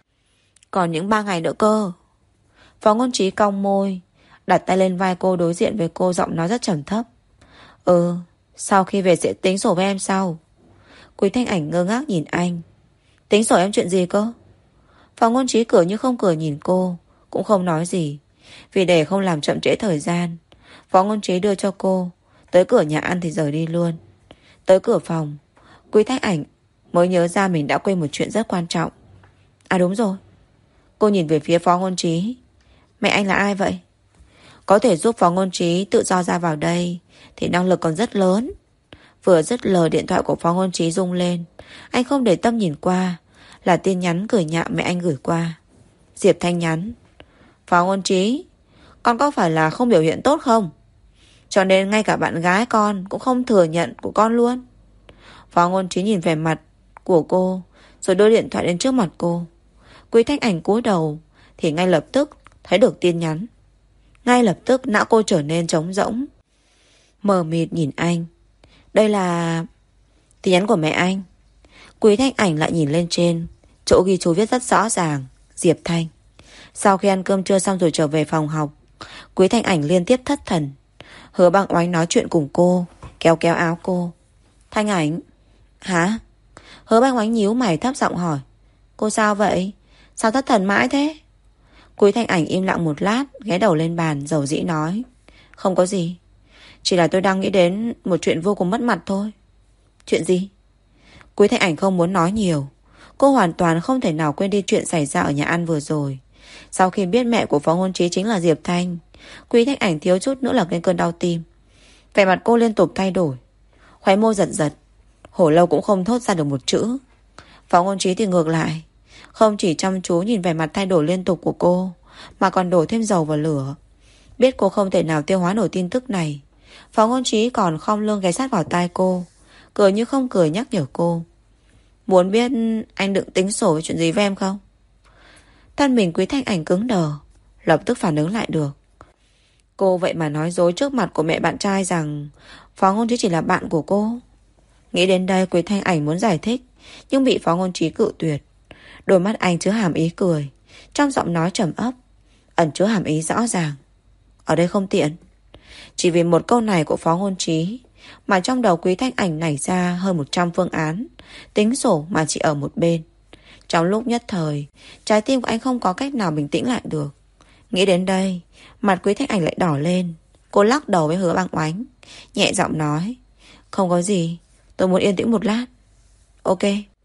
Còn những ba ngày nữa cơ. Phó Ngôn Trí cong môi, đặt tay lên vai cô, đối diện với cô, giọng nói rất trầm thấp. Ừ, sau khi về sẽ tính sổ với em sau. Quý Thanh Ảnh ngơ ngác nhìn anh. Tính sổ em chuyện gì cơ? Phó Ngôn Trí cười như không cười nhìn cô, cũng không nói gì. Vì để không làm chậm trễ thời gian, Phó Ngôn Trí đưa cho cô tới cửa nhà ăn thì rời đi luôn. Tới cửa phòng, Quý Thanh Ảnh mới nhớ ra mình đã quên một chuyện rất quan trọng. À đúng rồi. Cô nhìn về phía Phó Ngôn Trí. Mẹ anh là ai vậy? Có thể giúp Phó Ngôn Trí tự do ra vào đây thì năng lực còn rất lớn. Vừa dứt lời, điện thoại của Phó Ngôn Trí rung lên. Anh không để tâm nhìn qua, là tin nhắn cười nhạo mẹ anh gửi qua. Diệp Thanh nhắn. Phó Ngôn Trí, con có phải là không biểu hiện tốt không? Cho nên ngay cả bạn gái con cũng không thừa nhận của con luôn. Phó Ngôn Trí nhìn vẻ mặt của cô, rồi đưa điện thoại đến trước mặt cô. Quý Thanh Ảnh cúi đầu thì ngay lập tức thấy được tin nhắn. Ngay lập tức não cô trở nên trống rỗng, mờ mịt nhìn anh. Đây là tin nhắn của mẹ anh. Quý Thanh Ảnh lại nhìn lên trên, chỗ ghi chú viết rất rõ ràng. Diệp Thanh. Sau khi ăn cơm trưa xong rồi trở về phòng học, Quý Thanh Ảnh liên tiếp thất thần. Hứa Băng Oánh nói chuyện cùng cô, kéo kéo áo cô. Thanh Ảnh. Hả? Hứa Băng Oánh nhíu mày thấp giọng hỏi. Cô sao vậy? Sao thất thần mãi thế? Quý Thanh Ảnh im lặng một lát, ghé đầu lên bàn, dầu dĩ nói. Không có gì. Chỉ là tôi đang nghĩ đến một chuyện vô cùng mất mặt thôi. Chuyện gì? Quý Thanh Ảnh không muốn nói nhiều. Cô hoàn toàn không thể nào quên đi chuyện xảy ra ở nhà ăn vừa rồi. Sau khi biết mẹ của Phó Ngôn Trí chính là Diệp Thanh, Quý Thanh Ảnh thiếu chút nữa là lên cơn đau tim. Vẻ mặt cô liên tục thay đổi, khóe môi giật giật, hồi lâu cũng không thốt ra được một chữ. Phó Ngôn Trí thì ngược lại, không chỉ chăm chú nhìn vẻ mặt thay đổi liên tục của cô, mà còn đổ thêm dầu vào lửa. Biết cô không thể nào tiêu hóa nổi tin tức này, Phó Ngôn Trí còn khom lưng ghé sát vào tai cô, cười như không cười nhắc nhở cô. Muốn biết anh định tính sổ với chuyện gì với em không? Thân mình Quý Thanh Ảnh cứng đờ, lập tức phản ứng lại được. Cô vậy mà nói dối trước mặt của mẹ bạn trai rằng Phó Ngôn Trí chỉ là bạn của cô. Nghĩ đến đây, Quý Thanh Ảnh muốn giải thích, nhưng bị Phó Ngôn Trí cự tuyệt. Đôi mắt anh chứa hàm ý cười, trong giọng nói trầm ấp ẩn chứa hàm ý rõ ràng. ở đây không tiện. Chỉ vì một câu này của Phó Ngôn Trí mà trong đầu Quý Thanh Ảnh nảy ra hơn một trăm phương án, tính sổ mà chỉ ở một bên. Trong lúc nhất thời, trái tim của anh không có cách nào bình tĩnh lại được. Nghĩ đến đây, mặt Quý Thanh Ảnh lại đỏ lên. Cô lắc đầu với Hứa Băng Oánh, nhẹ giọng nói: Không có gì, tôi muốn yên tĩnh một lát. Ok.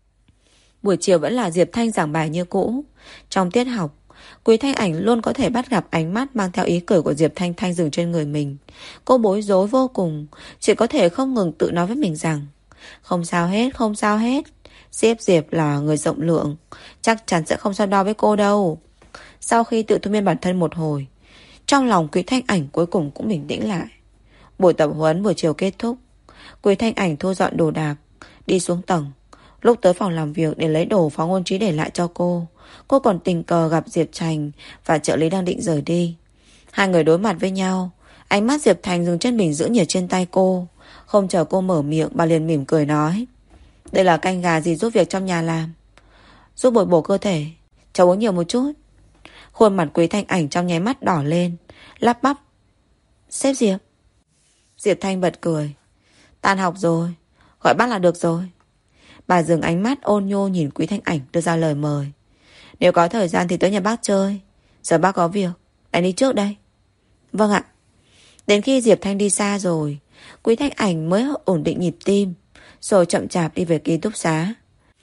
Buổi chiều vẫn là Diệp Thanh giảng bài như cũ. Trong tiết học, Quý Thanh Ảnh luôn có thể bắt gặp ánh mắt mang theo ý cười của Diệp Thanh Thanh dừng trên người mình. Cô bối rối vô cùng, chỉ có thể không ngừng tự nói với mình rằng không sao hết, không sao hết. Sếp Diệp là người rộng lượng, chắc chắn sẽ không so đo với cô đâu. Sau khi tự thôi miên bản thân một hồi, trong lòng Quý Thanh Ảnh cuối cùng cũng bình tĩnh lại. Buổi tập huấn buổi chiều kết thúc, Quý Thanh Ảnh thu dọn đồ đạc, đi xuống tầng. Lúc tới phòng làm việc để lấy đồ Phó Ngôn Trí để lại cho cô, cô còn tình cờ gặp Diệp Thành và trợ lý đang định rời đi. Hai người đối mặt với nhau, ánh mắt Diệp Thành dừng trên bình giữ nhiệt trên tay cô. Không chờ cô mở miệng, bà liền mỉm cười nói: Đây là canh gà gì giúp việc trong nhà làm? Giúp bồi bổ cơ thể, cháu uống nhiều một chút. Khuôn mặt Quý Thanh Ảnh trong nháy mắt đỏ lên, lắp bắp: Sếp Diệp. Diệp Thanh bật cười: Tan học rồi, gọi bác là được rồi. Bà dừng ánh mắt ôn nhô nhìn Quý Thanh Ảnh, đưa ra lời mời: Nếu có thời gian thì tới nhà bác chơi. Giờ bác có việc, anh đi trước đây. Vâng ạ. Đến khi Diệp Thanh đi xa rồi, Quý Thanh Ảnh mới ổn định nhịp tim, rồi chậm chạp đi về ký túc xá.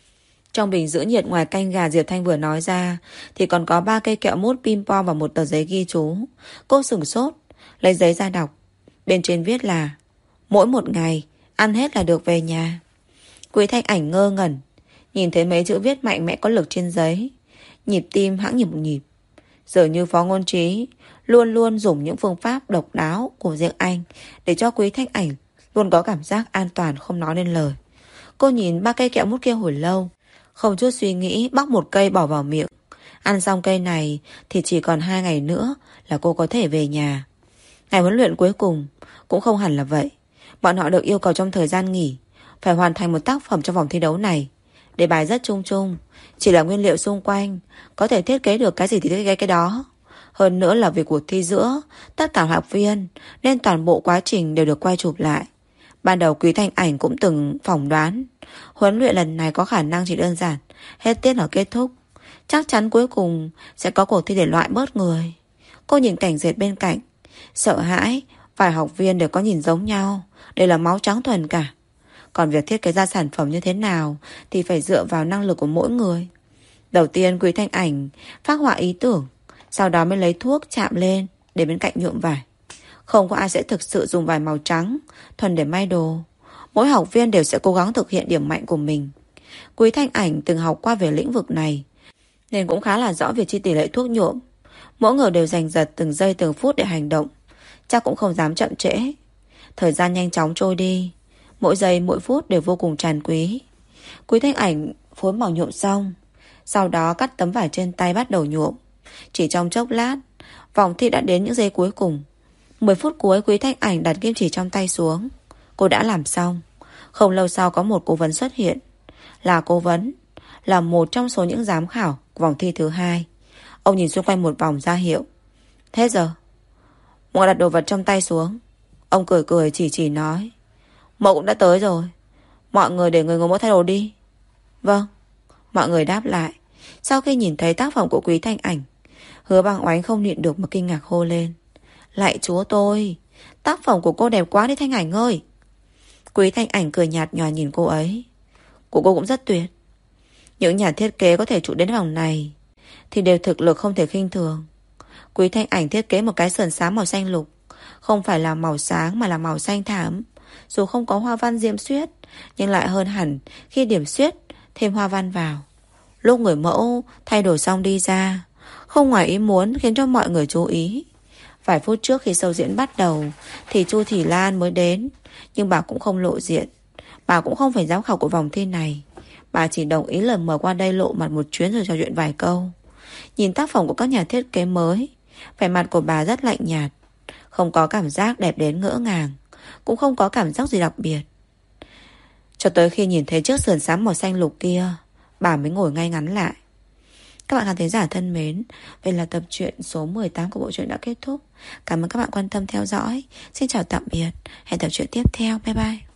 Trong bình giữ nhiệt ngoài canh gà Diệp Thanh vừa nói ra thì còn có ba cây kẹo mút ping pong và một tờ giấy ghi chú. Cô sửng sốt, lấy giấy ra đọc. Bên trên viết là: Mỗi một ngày ăn hết là được về nhà. Quý Thanh Ảnh ngơ ngẩn, nhìn thấy mấy chữ viết mạnh mẽ có lực trên giấy, nhịp tim hãng nhịp một nhịp. Dường như Phó Ngôn Trí luôn luôn dùng những phương pháp độc đáo của riêng anh để cho Quý Thanh Ảnh luôn có cảm giác an toàn không nói nên lời. Cô nhìn ba cây kẹo mút kia hồi lâu, không chút suy nghĩ bóc một cây bỏ vào miệng. Ăn xong cây này thì chỉ còn hai ngày nữa là cô có thể về nhà. Ngày huấn luyện cuối cùng cũng không hẳn là vậy. Bọn họ được yêu cầu trong thời gian nghỉ phải hoàn thành một tác phẩm trong vòng thi đấu này. Đề bài rất chung chung, chỉ là nguyên liệu xung quanh, có thể thiết kế được cái gì thì thiết kế cái đó. Hơn nữa là việc cuộc thi giữa tất cả học viên, nên toàn bộ quá trình đều được quay chụp lại. Ban đầu Quý Thanh Ảnh cũng từng phỏng đoán huấn luyện lần này có khả năng chỉ đơn giản hết tiết là kết thúc. Chắc chắn cuối cùng sẽ có cuộc thi để loại bớt người. Cô nhìn cảnh dệt bên cạnh, sợ hãi vài học viên đều có nhìn giống nhau, đều là máu trắng thuần cả. Còn việc thiết kế ra sản phẩm như thế nào thì phải dựa vào năng lực của mỗi người. Đầu tiên Quý Thanh Ảnh phác họa ý tưởng, sau đó mới lấy thuốc chạm lên để bên cạnh nhuộm vải. Không có ai sẽ thực sự dùng vải màu trắng thuần để may đồ. Mỗi học viên đều sẽ cố gắng thực hiện điểm mạnh của mình. Quý Thanh Ảnh từng học qua về lĩnh vực này, nên cũng khá là rõ về chi tỷ lệ thuốc nhuộm. Mỗi người đều giành giật từng giây từng phút để hành động, chắc cũng không dám chậm trễ. Thời gian nhanh chóng trôi đi, mỗi giây mỗi phút đều vô cùng tràn quý. Quý Thanh Ảnh phối màu nhuộm xong, sau đó cắt tấm vải trên tay bắt đầu nhuộm. Chỉ trong chốc lát, vòng thi đã đến những giây cuối cùng. Mười phút cuối Quý Thanh Ảnh đặt kim chỉ trong tay xuống. Cô đã làm xong. Không lâu sau có một cố vấn xuất hiện. Là cố vấn, là một trong số những giám khảo của vòng thi thứ hai. Ông nhìn xung quanh một vòng ra hiệu: Hết giờ. Mọi người đặt đồ vật trong tay xuống. Ông cười cười chỉ chỉ nói: Mậu cũng đã tới rồi, mọi người để người ngồi mẫu thay đồ đi. Vâng. Mọi người đáp lại. Sau khi nhìn thấy tác phẩm của Quý Thanh Ảnh, Hứa Băng Oánh không nhịn được mà kinh ngạc hô lên: Lạy chúa tôi, tác phẩm của cô đẹp quá đi Thanh Ảnh ơi. Quý Thanh Ảnh cười nhạt nhòa nhìn cô ấy: Của cô cũng rất tuyệt. Những nhà thiết kế có thể trụ đến vòng này thì đều thực lực không thể khinh thường. Quý Thanh Ảnh thiết kế một cái sườn xám màu xanh lục, không phải là màu sáng mà là màu xanh thảm. Dù không có hoa văn diễm xuyết, nhưng lại hơn hẳn khi điểm xuyết thêm hoa văn vào. Lúc người mẫu thay đổi xong đi ra, không ngoài ý muốn khiến cho mọi người chú ý. Vài phút trước khi show diễn bắt đầu thì Chu Thị Lan mới đến, nhưng bà cũng không lộ diện. Bà cũng không phải giám khảo của vòng thi này. Bà chỉ đồng ý lời mời qua đây lộ mặt một chuyến rồi trò chuyện vài câu. Nhìn tác phẩm của các nhà thiết kế mới, vẻ mặt của bà rất lạnh nhạt, không có cảm giác đẹp đến ngỡ ngàng, cũng không có cảm giác gì đặc biệt. Cho tới khi nhìn thấy chiếc sườn xám màu xanh lục kia, bà mới ngồi ngay ngắn lại. Các bạn khán thính giả thân mến, vậy là tập truyện số mười tám của bộ truyện đã kết thúc. Cảm ơn các bạn quan tâm theo dõi. Xin chào tạm biệt. Hẹn tập truyện tiếp theo. Bye bye.